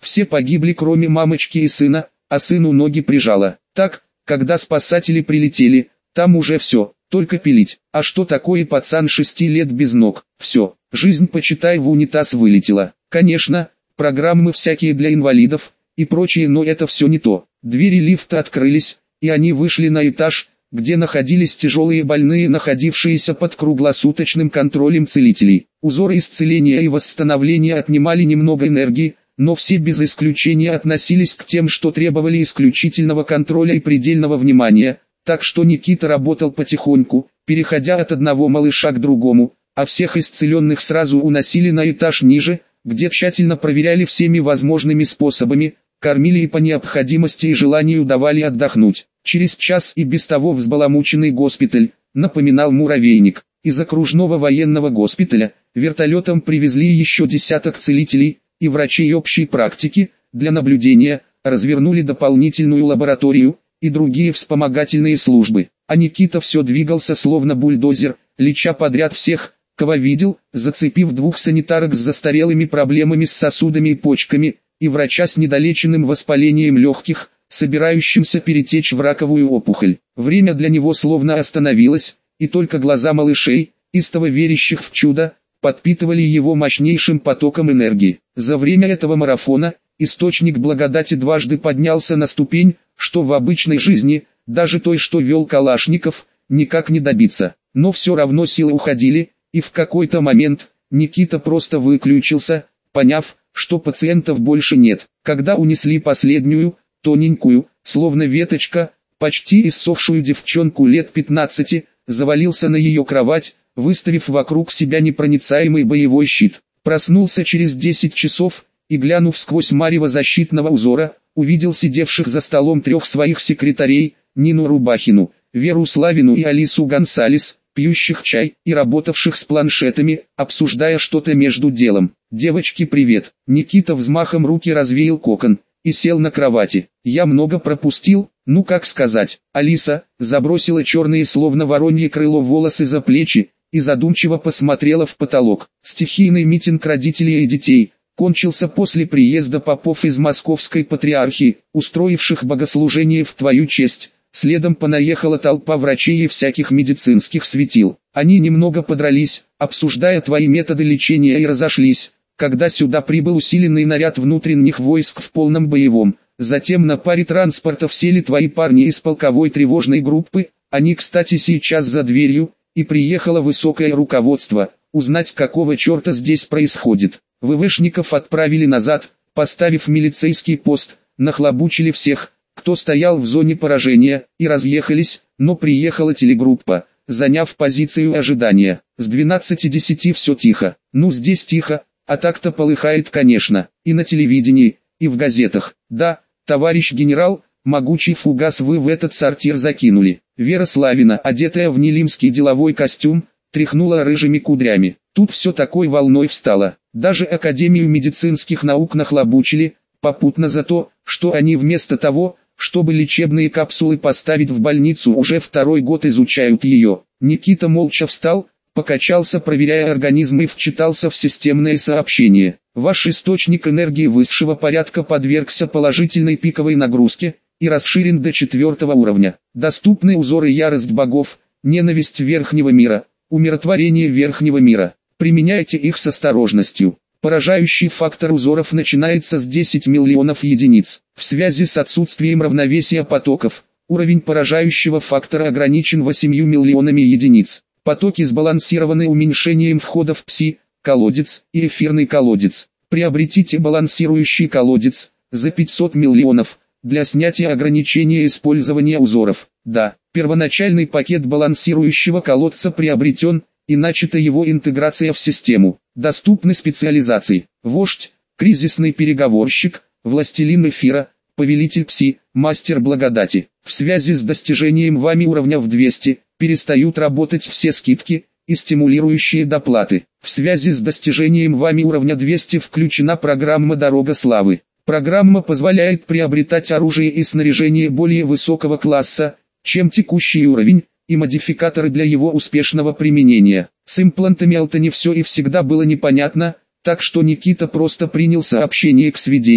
Все погибли, кроме мамочки и сына, а сыну ноги прижало. Так, когда спасатели прилетели, там уже все, только пилить. А что такое пацан 6 лет без ног? Все, жизнь почитай в унитаз вылетела. Конечно, программы всякие для инвалидов и прочее, но это все не то. Двери лифта открылись, и они вышли на этаж, где находились тяжелые больные, находившиеся под круглосуточным контролем целителей. Узоры исцеления и восстановления отнимали немного энергии, но все без исключения относились к тем, что требовали исключительного контроля и предельного внимания, так что Никита работал потихоньку, переходя от одного малыша к другому, а всех исцеленных сразу уносили на этаж ниже, где тщательно проверяли всеми возможными способами, кормили и по необходимости и желанию давали отдохнуть. Через час и без того взбаламученный госпиталь напоминал муравейник. Из окружного военного госпиталя вертолетом привезли еще десяток целителей и врачей общей практики для наблюдения, развернули дополнительную лабораторию и другие вспомогательные службы. А Никита все двигался словно бульдозер, леча подряд всех, кого видел, зацепив 2 санитарок с застарелыми проблемами с сосудами и почками, и врача с недолеченным воспалением легких, собирающимся перетечь в раковую опухоль. Время для него словно остановилось, и только глаза малышей, истово верящих в чудо, подпитывали его мощнейшим потоком энергии. За время этого марафона, источник благодати дважды поднялся на ступень, что в обычной жизни, даже той, что вел Калашников, никак не добиться. Но все равно силы уходили, и в какой-то момент Никита просто выключился, поняв, что пациентов больше нет. Когда унесли последнюю, тоненькую, словно веточка, почти иссохшую девчонку лет 15, завалился на ее кровать, выставив вокруг себя непроницаемый боевой щит. Проснулся через 10 часов, и глянув сквозь марево защитного узора, увидел сидевших за столом 3 своих секретарей, Нину Рубахину, Веру Славину и Алису Гонсалес, пьющих чай и работавших с планшетами, обсуждая что-то между делом. «Девочки, привет!» Никита взмахом руки развеял кокон и сел на кровати. «Я много пропустил, ну как сказать». Алиса забросила черные словно воронье крыло волосы за плечи и задумчиво посмотрела в потолок. Стихийный митинг родителей и детей кончился после приезда попов из Московской Патриархии, устроивших богослужение в твою честь. Следом понаехала толпа врачей и всяких медицинских светил. Они немного подрались, обсуждая твои методы лечения, и разошлись, когда сюда прибыл усиленный наряд внутренних войск в полном боевом. Затем на паре транспортов сели твои парни из полковой тревожной группы, они, кстати, сейчас за дверью, и приехало высокое руководство, узнать, какого черта здесь происходит. ВВшников отправили назад, поставив милицейский пост, нахлобучили всех, кто стоял в зоне поражения, и разъехались, но приехала телегруппа, заняв позицию ожидания. С 12:10 все тихо. Ну здесь тихо, а так-то полыхает, конечно, и на телевидении, и в газетах. Да, товарищ генерал, могучий фугас вы в этот сортир закинули. Вера Славина, одетая в нелимский деловой костюм, тряхнула рыжими кудрями. Тут все такой волной встало. Даже Академию медицинских наук нахлобучили, попутно за то, что они вместо того, чтобы лечебные капсулы поставить в больницу, уже 2-й год изучают ее. Никита молча встал, покачался, проверяя организм, и вчитался в системное сообщение. Ваш источник энергии высшего порядка подвергся положительной пиковой нагрузке и расширен до 4-го уровня. Доступны узоры ярость богов, ненависть верхнего мира, умиротворение верхнего мира. Применяйте их с осторожностью. Поражающий фактор узоров начинается с 10 миллионов единиц. В связи с отсутствием равновесия потоков, уровень поражающего фактора ограничен 8 миллионами единиц. Потоки сбалансированы уменьшением входов в пси-колодец и эфирный колодец. Приобретите балансирующий колодец за 500 миллионов для снятия ограничения использования узоров. Да, первоначальный пакет балансирующего колодца приобретен, и начата его интеграция в систему. Доступны специализации: вождь, кризисный переговорщик, властелин эфира, повелитель пси, мастер благодати. В связи с достижением вами уровня в 200, перестают работать все скидки и стимулирующие доплаты. В связи с достижением вами уровня 200 включена программа «Дорога славы». Программа позволяет приобретать оружие и снаряжение более высокого класса, чем текущий уровень, и модификаторы для его успешного применения. С имплантами Алта не все и всегда было непонятно, так что Никита просто принял сообщение к сведению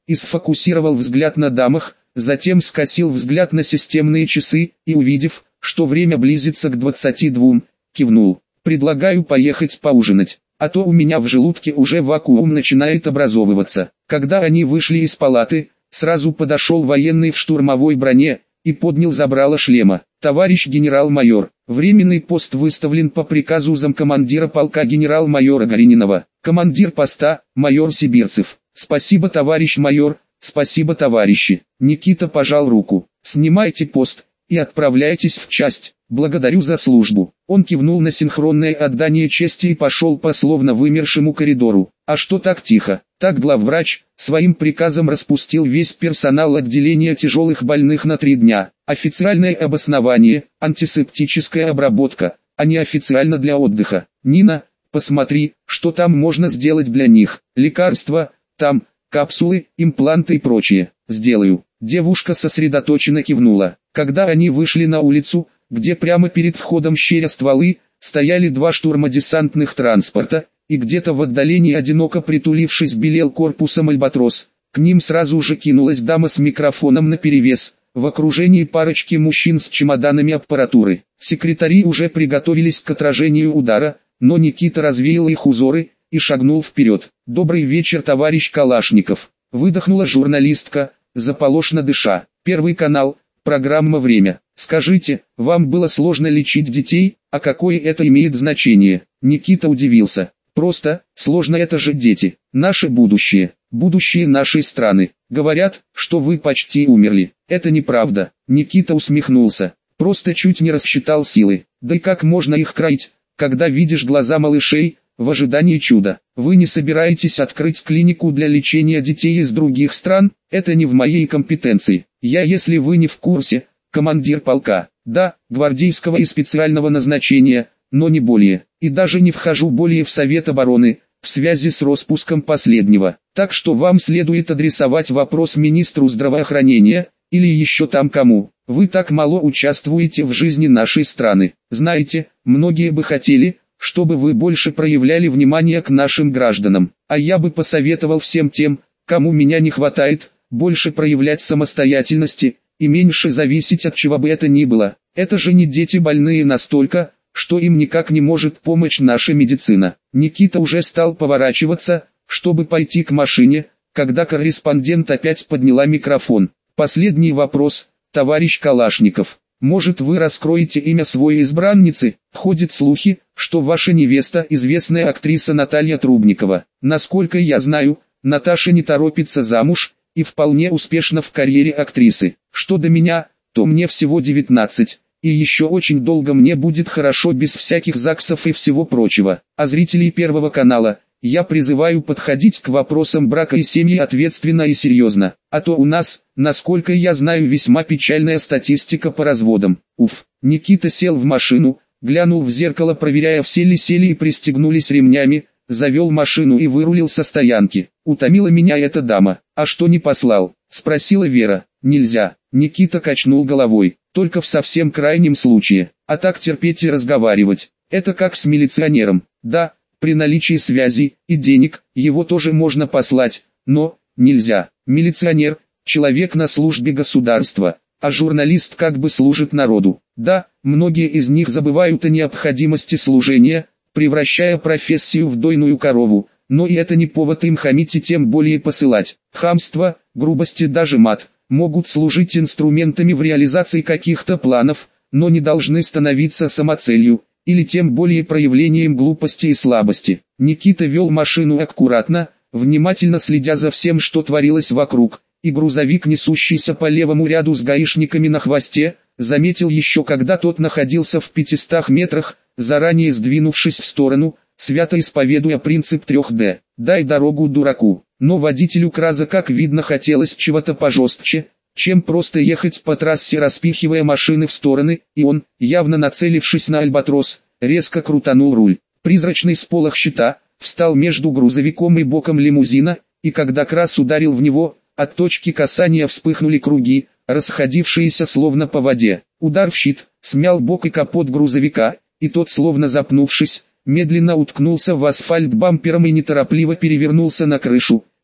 и сфокусировал взгляд на дамах, затем скосил взгляд на системные часы, и увидев, что время близится к 22, кивнул. «Предлагаю поехать поужинать, а то у меня в желудке уже вакуум начинает образовываться». Когда они вышли из палаты, сразу подошел военный в штурмовой броне и поднял забрало шлема. «Товарищ генерал-майор, временный пост выставлен по приказу замкомандира полка генерал-майора Горининова. Командир поста, майор Сибирцев». «Спасибо, товарищ майор, спасибо, товарищи». Никита пожал руку. «Снимайте пост и отправляйтесь в часть. Благодарю за службу». Он кивнул на синхронное отдание чести и пошел по словно вымершему коридору. «А что так тихо?» Так главврач своим приказом распустил весь персонал отделения тяжелых больных на 3 дня. Официальное обоснование – антисептическая обработка, а не официально для отдыха. «Нина, посмотри, что там можно сделать для них. Лекарства, там, капсулы, импланты и прочее». «Сделаю». Девушка сосредоточенно кивнула. Когда они вышли на улицу, где прямо перед входом, щеря стволы, стояли 2 штурмодесантных транспорта, и где-то в отдалении, одиноко притулившись, белел корпусом Альбатрос, к ним сразу же кинулась дама с микрофоном наперевес, в окружении парочки мужчин с чемоданами аппаратуры. Секретари уже приготовились к отражению удара, но Никита развеял их узоры и шагнул вперед. «Добрый вечер, товарищ Калашников», — выдохнула журналистка, заполошно дыша. «Первый канал, программа «Время». Скажите, вам было сложно лечить детей, а какое это имеет значение?» Никита удивился. «Просто, сложно, это же дети, наше будущее, будущее нашей страны. Говорят, что вы почти умерли. Это неправда». Никита усмехнулся. «Просто чуть не рассчитал силы. Да и как можно их кроить, когда видишь глаза малышей, в ожидании чуда? Вы не собираетесь открыть клинику для лечения детей из других стран? Это не в моей компетенции. Я, если вы не в курсе, командир полка, да, гвардейского и специального назначения, но не более, и даже не вхожу более в Совет обороны, в связи с распуском последнего. Так что вам следует адресовать вопрос министру здравоохранения, или еще там кому. Вы так мало участвуете в жизни нашей страны. Знаете, многие бы хотели, чтобы вы больше проявляли внимание к нашим гражданам, а я бы посоветовал всем тем, кому меня не хватает, больше проявлять самостоятельности, и меньше зависеть от чего бы это ни было. Это же не дети больные настолько, что им никак не может помочь наша медицина». Никита уже стал поворачиваться, чтобы пойти к машине, когда корреспондент опять подняла микрофон. «Последний вопрос, товарищ Калашников. Может, вы раскроете имя своей избранницы? Ходят слухи, что ваша невеста известная актриса Наталья Трубникова. Насколько я знаю, Наташа не торопится замуж и вполне успешна в карьере актрисы. Что до меня, то мне всего 19, и еще очень долго мне будет хорошо без всяких ЗАГСов и всего прочего. А зрителей Первого канала я призываю подходить к вопросам брака и семьи ответственно и серьезно, а то у нас, насколько я знаю, весьма печальная статистика по разводам». Уф. Никита сел в машину, глянул в зеркало, проверяя, все ли сели и пристегнулись ремнями, завел машину и вырулил со стоянки. «Утомила меня эта дама. А что не послал?» — спросила Вера. «Нельзя». Никита качнул головой. «Только в совсем крайнем случае. А так терпеть и разговаривать. Это как с милиционером. Да, при наличии связи и денег его тоже можно послать, но нельзя. Милиционер — человек на службе государства, а журналист как бы служит народу. Да, многие из них забывают о необходимости служения, превращая профессию в дойную корову, но и это не повод им хамить и тем более посылать. Хамство, грубость и даже мат могут служить инструментами в реализации каких-то планов, но не должны становиться самоцелью, или тем более проявлением глупости и слабости». Никита вел машину аккуратно, внимательно следя за всем, что творилось вокруг, и грузовик, несущийся по левому ряду с гаишниками на хвосте, заметил еще, когда тот находился в 500 метрах, заранее сдвинувшись в сторону, свято исповедуя принцип 3D «дай дорогу дураку». Но водителю КрАЗа, как видно, хотелось чего-то пожестче, чем просто ехать по трассе, распихивая машины в стороны, и он, явно нацелившись на Альбатрос, резко крутанул руль. Призрачный сполох щита встал между грузовиком и боком лимузина, и когда КрАЗ ударил в него, от точки касания вспыхнули круги, расходившиеся словно по воде. Удар в щит смял бок и капот грузовика, и тот, словно запнувшись, медленно уткнулся в асфальт бампером и неторопливо перевернулся на крышу,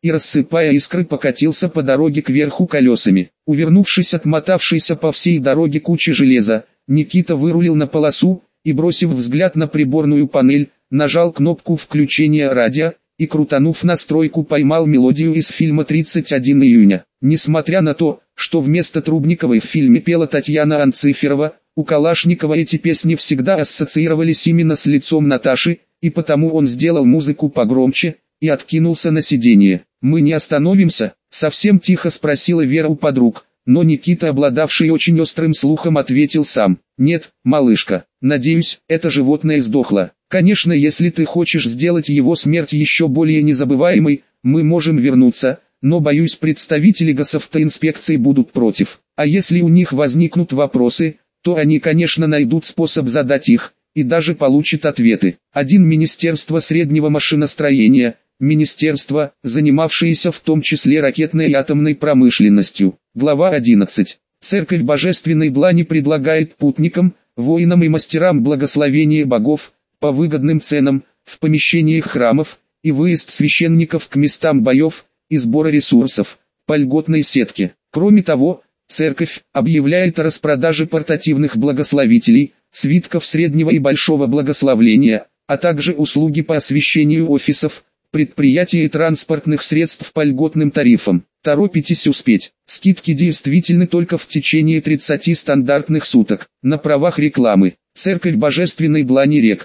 и, рассыпая искры, покатился по дороге кверху колесами. Увернувшись от мотавшейся по всей дороге кучи железа, Никита вырулил на полосу и, бросив взгляд на приборную панель, нажал кнопку включения радио и, крутанув настройку, поймал мелодию из фильма «31 июня». Несмотря на то, что вместо Трубниковой в фильме пела Татьяна Анциферова, у Калашникова эти песни всегда ассоциировались именно с лицом Наташи, и потому он сделал музыку погромче и откинулся на сиденье. «Мы не остановимся?» — совсем тихо спросила Вера у подруг, но Никита, обладавший очень острым слухом, ответил сам: «Нет, малышка, надеюсь, это животное сдохло. Конечно, если ты хочешь сделать его смерть еще более незабываемой, мы можем вернуться, но боюсь, представители госавтоинспекции будут против. А если у них возникнут вопросы, то они, конечно, найдут способ задать их, и даже получат ответы. Один Министерство среднего машиностроения, министерство, занимавшееся в том числе ракетной и атомной промышленностью». Глава 11. Церковь Божественной Длани предлагает путникам, воинам и мастерам благословение богов, по выгодным ценам, в помещениях храмов, и выезд священников к местам боев, и сбора ресурсов, по льготной сетке. Кроме того, церковь объявляет о распродаже портативных благословителей, свитков среднего и большого благословления, а также услуги по освящению офисов, предприятий и транспортных средств по льготным тарифам. Торопитесь успеть. Скидки действительны только в течение 30 стандартных суток. На правах рекламы. Церковь Божественной Длани Рек.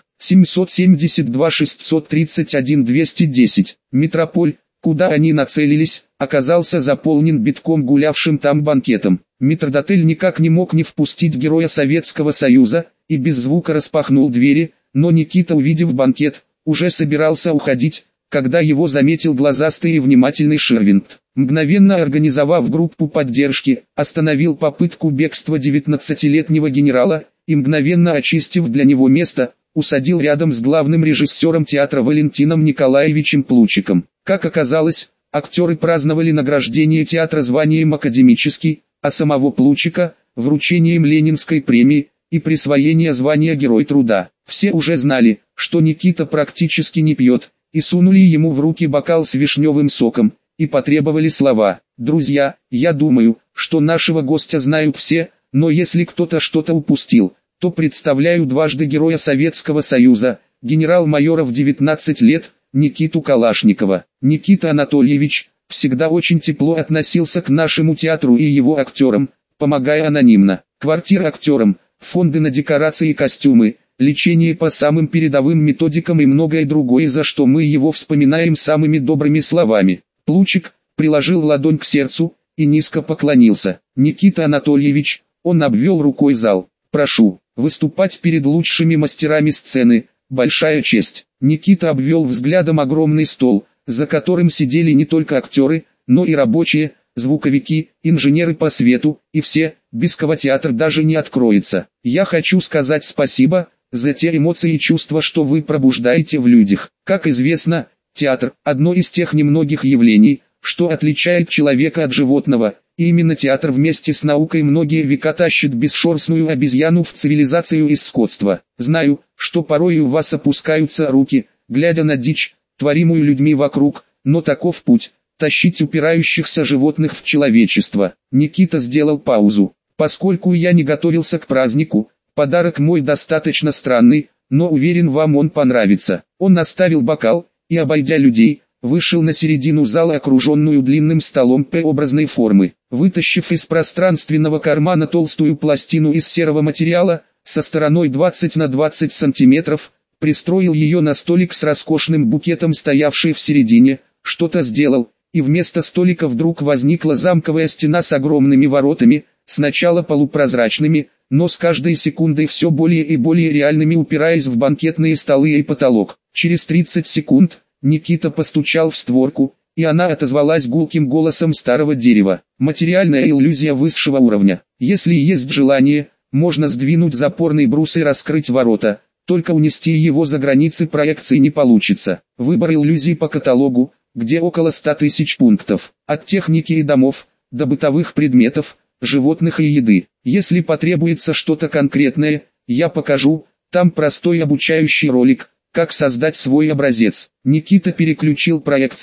772 631 210. Метрополь, куда они нацелились, оказался заполнен битком гулявшим там банкетом. Метрдотель никак не мог не впустить героя Советского Союза, и без звука распахнул двери, но Никита, увидев банкет, уже собирался уходить, когда его заметил глазастый и внимательный Шервинд. Мгновенно организовав группу поддержки, остановил попытку бегства 19-летнего генерала и, мгновенно очистив для него место, усадил рядом с главным режиссером театра Валентином Николаевичем Плучиком. Как оказалось, актеры праздновали награждение театра званием академический, а самого Плучика – вручением Ленинской премии и присвоение звания Герой труда. Все уже знали, что Никита практически не пьет, и сунули ему в руки бокал с вишневым соком, и потребовали слова. «Друзья, я думаю, что нашего гостя знают все, но если кто-то что-то упустил, то представляю дважды Героя Советского Союза, генерал-майора в 19 лет, Никиту Калашникова». Никита Анатольевич всегда очень тепло относился к нашему театру и его актерам, помогая анонимно. Квартира актерам, фонды на декорации и костюмы, лечение по самым передовым методикам и многое другое, за что мы его вспоминаем самыми добрыми словами. Плучик приложил ладонь к сердцу и низко поклонился. «Никита Анатольевич», он обвел рукой зал, «прошу, выступать перед лучшими мастерами сцены, большая честь». Никита обвел взглядом огромный стол, за которым сидели не только актеры, но и рабочие, звуковики, инженеры по свету, и все, без кого театр даже не откроется. «Я хочу сказать спасибо за те эмоции и чувства, что вы пробуждаете в людях. Как известно, театр – одно из тех немногих явлений, что отличает человека от животного, и именно театр вместе с наукой многие века тащит бесшерстную обезьяну в цивилизацию из скотства. Знаю, что порой у вас опускаются руки, глядя на дичь, творимую людьми вокруг, но таков путь – тащить упирающихся животных в человечество». Никита сделал паузу. «Поскольку я не готовился к празднику, подарок мой достаточно странный, но уверен, вам он понравится». Он наставил бокал и, обойдя людей, вышел на середину зала, окруженную длинным столом П-образной формы. Вытащив из пространственного кармана толстую пластину из серого материала, со стороной 20 на 20 сантиметров, пристроил ее на столик с роскошным букетом, стоявший в середине, что-то сделал, и вместо столика вдруг возникла замковая стена с огромными воротами, сначала полупрозрачными, но с каждой секундой все более и более реальными, упираясь в банкетные столы и потолок. Через 30 секунд Никита постучал в створку, и она отозвалась гулким голосом старого дерева. Материальная иллюзия высшего уровня. Если есть желание, можно сдвинуть запорный брус и раскрыть ворота, только унести его за границы проекции не получится. Выбор иллюзий по каталогу, где около 100 тысяч пунктов, от техники и домов, до бытовых предметов, животных и еды. Если потребуется что-то конкретное, я покажу, там простой обучающий ролик, как создать свой образец. Никита переключил проекцию,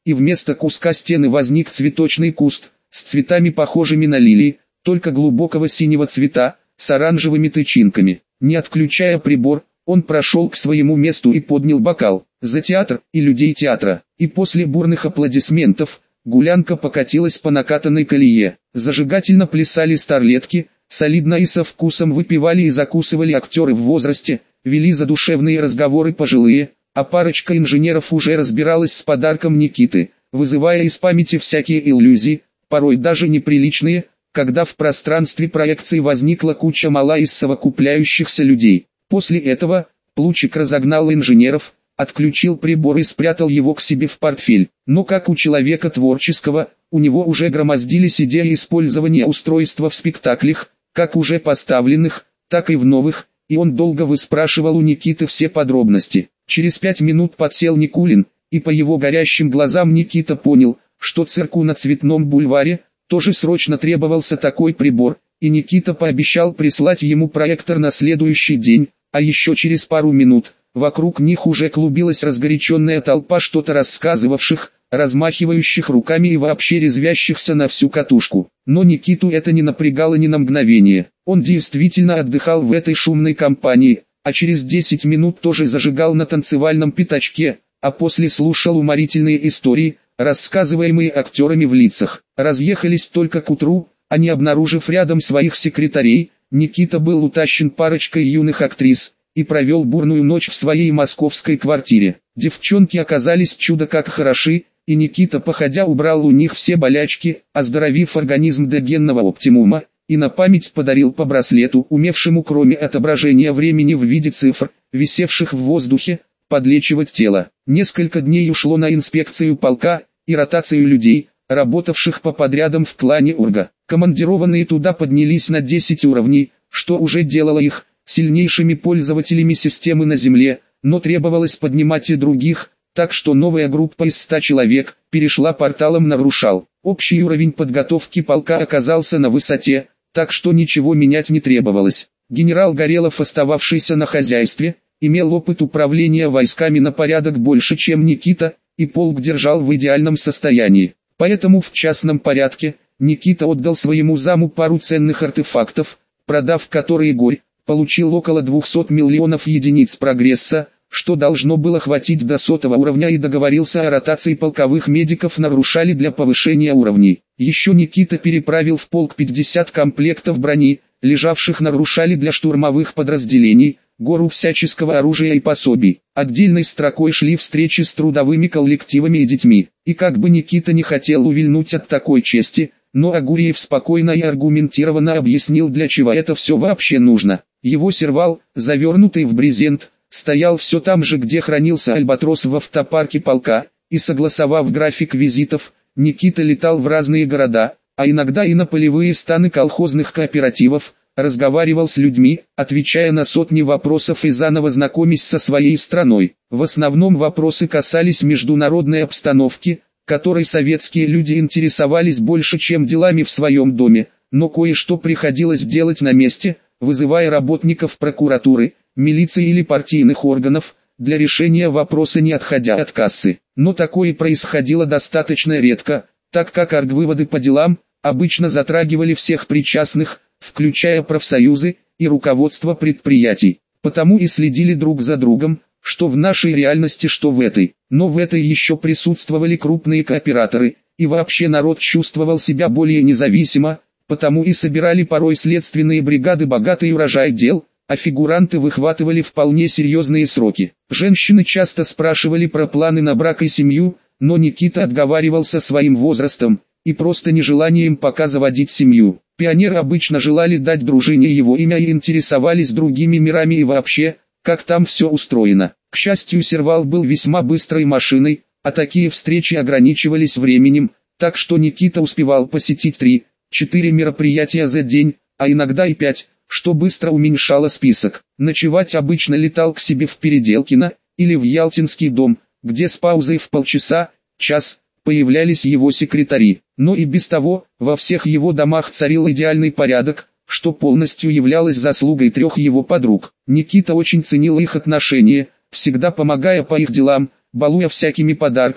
и вместо куска стены возник цветочный куст, с цветами похожими на лилии, только глубокого синего цвета, с оранжевыми тычинками. Не отключая прибор, он прошел к своему месту и поднял бокал за театр и людей театра, и после бурных аплодисментов, гулянка покатилась по накатанной колее. Зажигательно плясали старлетки, солидно и со вкусом выпивали и закусывали актеры в возрасте, вели задушевные разговоры пожилые, а парочка инженеров уже разбиралась с подарком Никиты, вызывая из памяти всякие иллюзии, порой даже неприличные, когда в пространстве проекции возникла куча мала из совокупляющихся людей. После этого, Плучик разогнал инженеров, отключил прибор и спрятал его к себе в портфель. Но как у человека творческого, у него уже громоздились идеи использования устройства в спектаклях, как уже поставленных, так и в новых, и он долго выспрашивал у Никиты все подробности. Через 5 минут подсел Никулин, и по его горящим глазам Никита понял, что цирку на Цветном бульваре тоже срочно требовался такой прибор, и Никита пообещал прислать ему проектор на следующий день, а еще через пару минут вокруг них уже клубилась разгоряченная толпа что-то рассказывавших, размахивающих руками и вообще резвящихся на всю катушку. Но Никиту это не напрягало ни на мгновение. Он действительно отдыхал в этой шумной компании, а через 10 минут тоже зажигал на танцевальном пятачке, а после слушал уморительные истории, рассказываемые актерами в лицах. Разъехались только к утру, а не обнаружив рядом своих секретарей, Никита был утащен парочкой юных актрис и провел бурную ночь в своей московской квартире. Девчонки оказались чудо как хороши, и Никита походя убрал у них все болячки, оздоровив организм до генного оптимума, и на память подарил по браслету, умевшему кроме отображения времени в виде цифр, висевших в воздухе, подлечивать тело. Несколько дней ушло на инспекцию полка и ротацию людей, работавших по подрядам в клане Урга. Командированные туда поднялись на 10 уровней, что уже делало их сильнейшими пользователями системы на Земле, но требовалось поднимать и других, так что новая группа из 100 человек перешла порталом на Рушал. Общий уровень подготовки полка оказался на высоте, так что ничего менять не требовалось. Генерал Горелов, остававшийся на хозяйстве, имел опыт управления войсками на порядок больше, чем Никита, и полк держал в идеальном состоянии. Поэтому в частном порядке Никита отдал своему заму пару ценных артефактов, продав которые Горь, получил около 200 миллионов единиц прогресса, что должно было хватить до 100-го уровня, и договорился о ротации полковых медиков на Рушале для повышения уровней. Еще Никита переправил в полк 50 комплектов брони, лежавших на Рушале для штурмовых подразделений, гору всяческого оружия и пособий. Отдельной строкой шли встречи с трудовыми коллективами и детьми. И как бы Никита не хотел увильнуть от такой чести, но Агуриев спокойно и аргументированно объяснил, для чего это все вообще нужно. Его сервал, завернутый в брезент, стоял все там же, где хранился Альбатрос в автопарке полка, и согласовав график визитов, Никита летал в разные города, а иногда и на полевые станы колхозных кооперативов, разговаривал с людьми, отвечая на сотни вопросов и заново знакомясь со своей страной. В основном вопросы касались международной обстановки, которой советские люди интересовались больше, чем делами в своем доме, но кое-что приходилось делать на месте, вызывая работников прокуратуры, милиции или партийных органов, для решения вопроса не отходя от кассы. Но такое происходило достаточно редко, так как оргвыводы по делам обычно затрагивали всех причастных, включая профсоюзы и руководство предприятий. Потому и следили друг за другом, что в нашей реальности, что в этой. Но в этой еще присутствовали крупные кооператоры, и вообще народ чувствовал себя более независимо, потому и собирали порой следственные бригады богатый урожай дел, а фигуранты выхватывали вполне серьезные сроки. Женщины часто спрашивали про планы на брак и семью, но Никита отговаривался своим возрастом и просто нежеланием пока заводить семью. Пионеры обычно желали дать дружине его имя и интересовались другими мирами и вообще, как там все устроено. К счастью, сервал был весьма быстрой машиной, а такие встречи ограничивались временем, так что Никита успевал посетить 3-4 мероприятия за день, а иногда и 5, что быстро уменьшало список. Ночевать обычно летал к себе в Переделкино или в Ялтинский дом, где с паузой в полчаса-час появлялись его секретари. Но и без того, во всех его домах царил идеальный порядок, что полностью являлось заслугой 3 его подруг. Никита очень ценил их отношения, всегда помогая по их делам, балуя всякими подарками,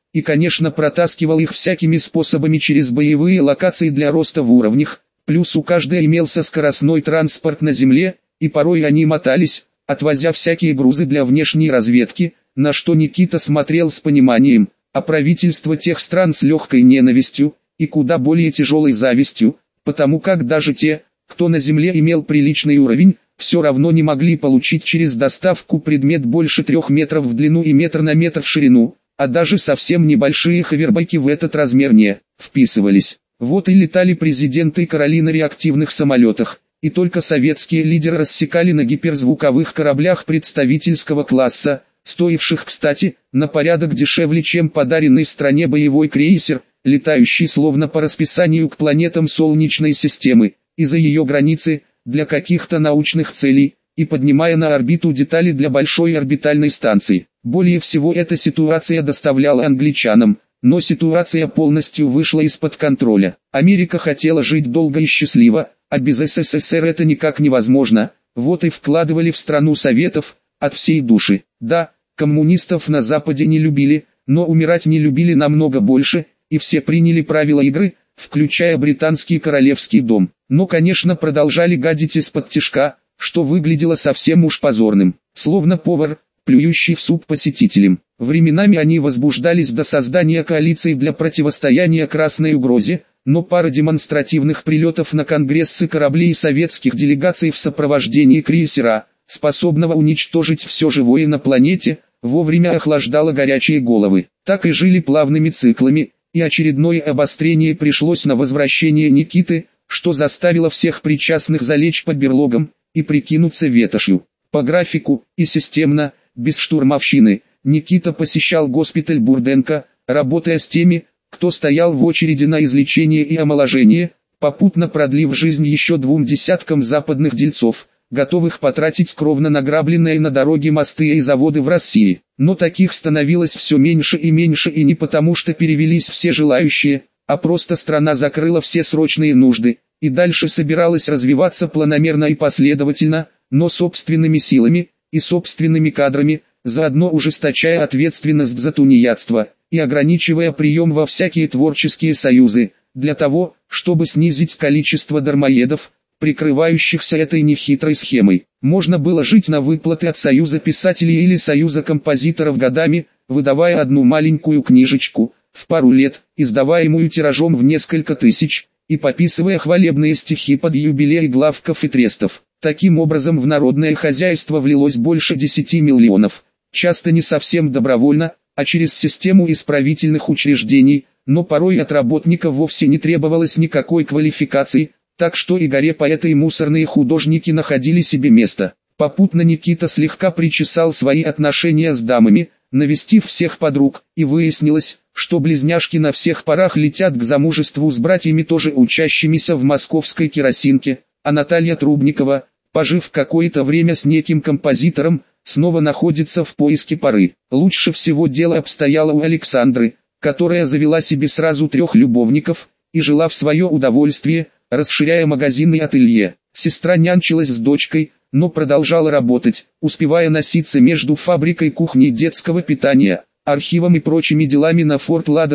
и конечно протаскивал их всякими способами через боевые локации для роста в уровнях, плюс у каждой имелся скоростной транспорт на земле, и порой они мотались, отвозя всякие грузы для внешней разведки, на что Никита смотрел с пониманием, а правительство тех стран с легкой ненавистью, и куда более тяжелой завистью, потому как даже те, кто на земле имел приличный уровень, все равно не могли получить через доставку предмет больше 3 метров в длину и метр на метр в ширину, а даже совсем небольшие хавербайки в этот размер не вписывались. Вот и летали президенты и короли на реактивных самолетах, и только советские лидеры рассекали на гиперзвуковых кораблях представительского класса, стоивших, кстати, на порядок дешевле, чем подаренный стране боевой крейсер, летающий словно по расписанию к планетам Солнечной системы, и за ее границы, для каких-то научных целей, и поднимая на орбиту детали для большой орбитальной станции. Более всего эта ситуация доставляла англичанам, но ситуация полностью вышла из-под контроля. Америка хотела жить долго и счастливо, а без СССР это никак невозможно, вот и вкладывали в страну Советов, от всей души. Да, коммунистов на Западе не любили, но умирать не любили намного больше, и все приняли правила игры, включая британский королевский дом. Но, конечно, продолжали гадить из-под тишка, что выглядело совсем уж позорным, словно повар, плюющий в суп посетителям. Временами они возбуждались до создания коалиции для противостояния красной угрозе, но пара демонстративных прилетов на конгрессы кораблей советских делегаций в сопровождении крейсера, способного уничтожить все живое на планете, вовремя охлаждала горячие головы. Так и жили плавными циклами, и очередное обострение пришлось на возвращение Никиты, что заставило всех причастных залечь по берлогам и прикинуться ветошью. По графику и системно, без штурмовщины, Никита посещал госпиталь Бурденко, работая с теми, кто стоял в очереди на излечение и омоложение, попутно продлив жизнь еще 2 десяткам западных дельцов, готовых потратить кровно награбленные на дороге мосты и заводы в России. Но таких становилось все меньше, и не потому что перевелись все желающие, а просто страна закрыла все срочные нужды, и дальше собиралась развиваться планомерно и последовательно, но собственными силами и собственными кадрами, заодно ужесточая ответственность за тунеядство и ограничивая прием во всякие творческие союзы, для того, чтобы снизить количество дармоедов, прикрывающихся этой нехитрой схемой. Можно было жить на выплаты от Союза писателей или Союза композиторов годами, выдавая одну маленькую книжечку, в пару лет, издаваемую тиражом в несколько тысяч, и пописывая хвалебные стихи под юбилей главков и трестов. Таким образом в народное хозяйство влилось больше 10 миллионов, часто не совсем добровольно, а через систему исправительных учреждений, но порой от работника вовсе не требовалось никакой квалификации, так что и горе-поэты и мусорные художники находили себе место. Попутно Никита слегка причесал свои отношения с дамами, навестив всех подруг, и выяснилось, что близняшки на всех парах летят к замужеству с братьями, тоже учащимися в московской керосинке, а Наталья Трубникова, пожив какое-то время с неким композитором, снова находится в поиске пары. Лучше всего дело обстояло у Александры, которая завела себе сразу 3 любовников, и жила в свое удовольствие, расширяя магазин и ателье. Сестра нянчилась с дочкой, но продолжала работать, успевая носиться между фабрикой кухни детского питания, архивом и прочими делами на Форт Лада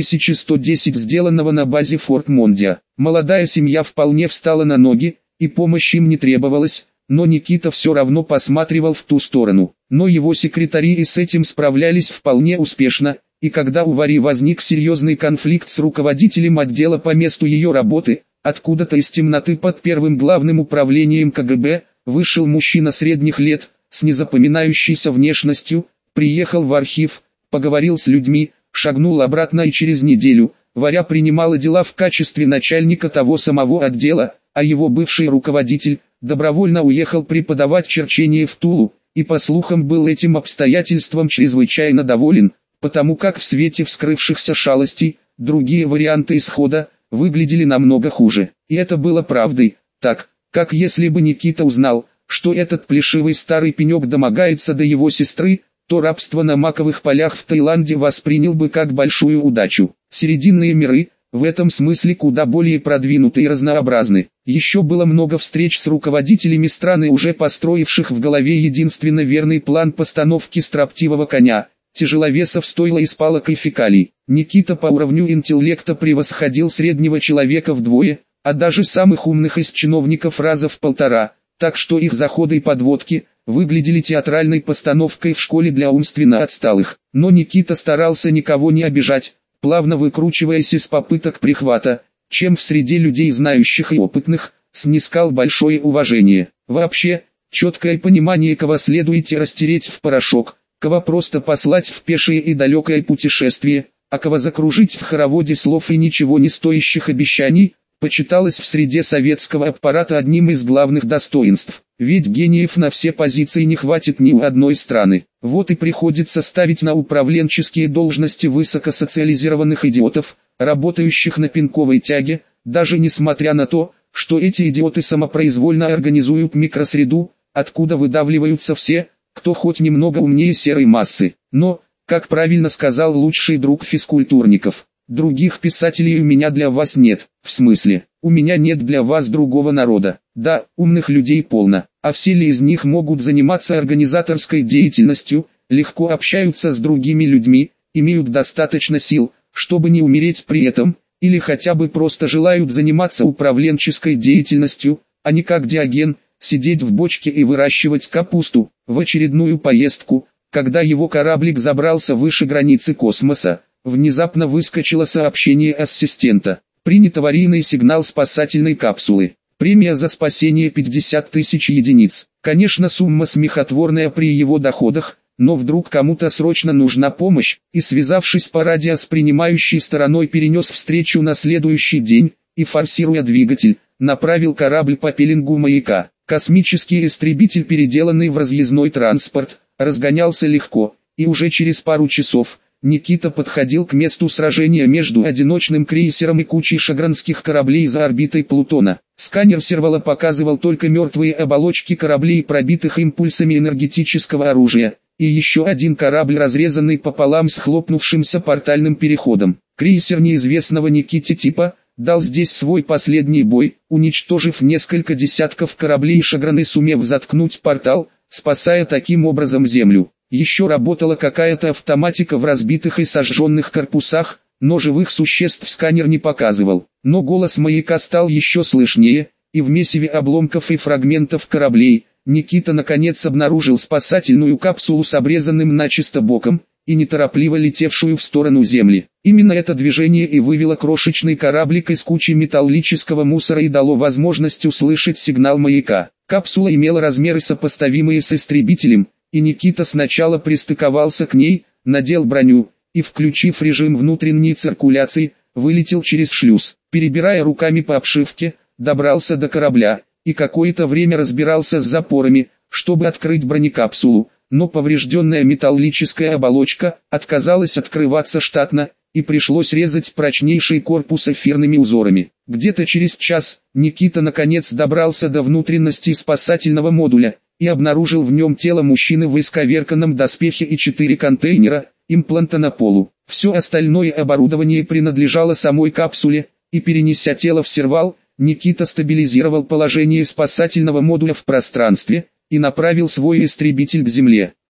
2110, сделанного на базе Форт Мондиа. Молодая семья вполне встала на ноги, и помощь им не требовалась, но Никита все равно посматривал в ту сторону. Но его секретари и с этим справлялись вполне успешно, и когда у Вари возник серьезный конфликт с руководителем отдела по месту ее работы, откуда-то из темноты под первым главным управлением КГБ, вышел мужчина средних лет, с незапоминающейся внешностью, приехал в архив, поговорил с людьми, шагнул обратно, и через неделю Варя принимала дела в качестве начальника того самого отдела, а его бывший руководитель добровольно уехал преподавать черчение в Тулу, и по слухам был этим обстоятельством чрезвычайно доволен, потому как в свете вскрывшихся шалостей, другие варианты исхода выглядели намного хуже. И это было правдой, так, как если бы Никита узнал, что этот плешивый старый пенек домогается до его сестры, то рабство на маковых полях в Таиланде воспринял бы как большую удачу. Серединные миры, в этом смысле куда более продвинуты и разнообразны. Еще было много встреч с руководителями стран, уже построивших в голове единственно верный план постановки строптивого коня, тяжеловесов стоило из палок и фекалий. Никита по уровню интеллекта превосходил среднего человека вдвое, а даже самых умных из чиновников раза в полтора, так что их заходы и подводки выглядели театральной постановкой в школе для умственно отсталых. Но Никита старался никого не обижать, плавно выкручиваясь из попыток прихвата, чем в среде людей знающих и опытных, снискал большое уважение. Вообще, четкое понимание, кого следуете растереть в порошок, кого просто послать в пешее и далекое путешествие, а кого закружить в хороводе слов и ничего не стоящих обещаний, почиталось в среде советского аппарата одним из главных достоинств. Ведь гениев на все позиции не хватит ни у одной страны. Вот и приходится ставить на управленческие должности высокосоциализированных идиотов, работающих на пинковой тяге, даже несмотря на то, что эти идиоты самопроизвольно организуют микросреду, откуда выдавливаются все, кто хоть немного умнее серой массы. Но, как правильно сказал лучший друг физкультурников, других писателей у меня для вас нет. В смысле, у меня нет для вас другого народа. Да, умных людей полно, а все ли из них могут заниматься организаторской деятельностью, легко общаются с другими людьми, имеют достаточно сил, чтобы не умереть при этом, или хотя бы просто желают заниматься управленческой деятельностью, а не как Диоген, сидеть в бочке и выращивать капусту. В очередную поездку, когда его кораблик забрался выше границы космоса, внезапно выскочило сообщение ассистента. Принят аварийный сигнал спасательной капсулы. Премия за спасение 50 тысяч единиц. Конечно, сумма смехотворная при его доходах, но вдруг кому-то срочно нужна помощь, и связавшись по радио с принимающей стороной, перенес встречу на следующий день, и форсируя двигатель, направил корабль по пеленгу маяка. Космический истребитель, переделанный в разъездной транспорт, разгонялся легко, и уже через пару часов Никита подходил к месту сражения между одиночным крейсером и кучей шагранских кораблей за орбитой Плутона. Сканер сервала показывал только мертвые оболочки кораблей, пробитых импульсами энергетического оружия, и еще один корабль, разрезанный пополам с хлопнувшимся портальным переходом. Крейсер неизвестного Никите типа дал здесь свой последний бой, уничтожив несколько десятков кораблей Шагран и сумев заткнуть портал, спасая таким образом Землю. Еще работала какая-то автоматика в разбитых и сожженных корпусах, но живых существ сканер не показывал. Но голос маяка стал еще слышнее, и в месиве обломков и фрагментов кораблей Никита наконец обнаружил спасательную капсулу с обрезанным начисто боком и неторопливо летевшую в сторону Земли. Именно это движение и вывело крошечный кораблик из кучи металлического мусора и дало возможность услышать сигнал маяка. Капсула имела размеры, сопоставимые с истребителем, и Никита сначала пристыковался к ней, надел броню, и, включив режим внутренней циркуляции, вылетел через шлюз. Перебирая руками по обшивке, добрался до корабля, и какое-то время разбирался с запорами, чтобы открыть бронекапсулу, но поврежденная металлическая оболочка отказалась открываться штатно, и пришлось резать прочнейший корпус эфирными узорами. Где-то через час Никита наконец добрался до внутренности спасательного модуля и обнаружил в нем тело мужчины в исковерканном доспехе и 4 контейнера, импланта на полу. Все остальное оборудование принадлежало самой капсуле, и перенеся тело в сервал, Никита стабилизировал положение спасательного модуля в пространстве и направил свой истребитель к Земле.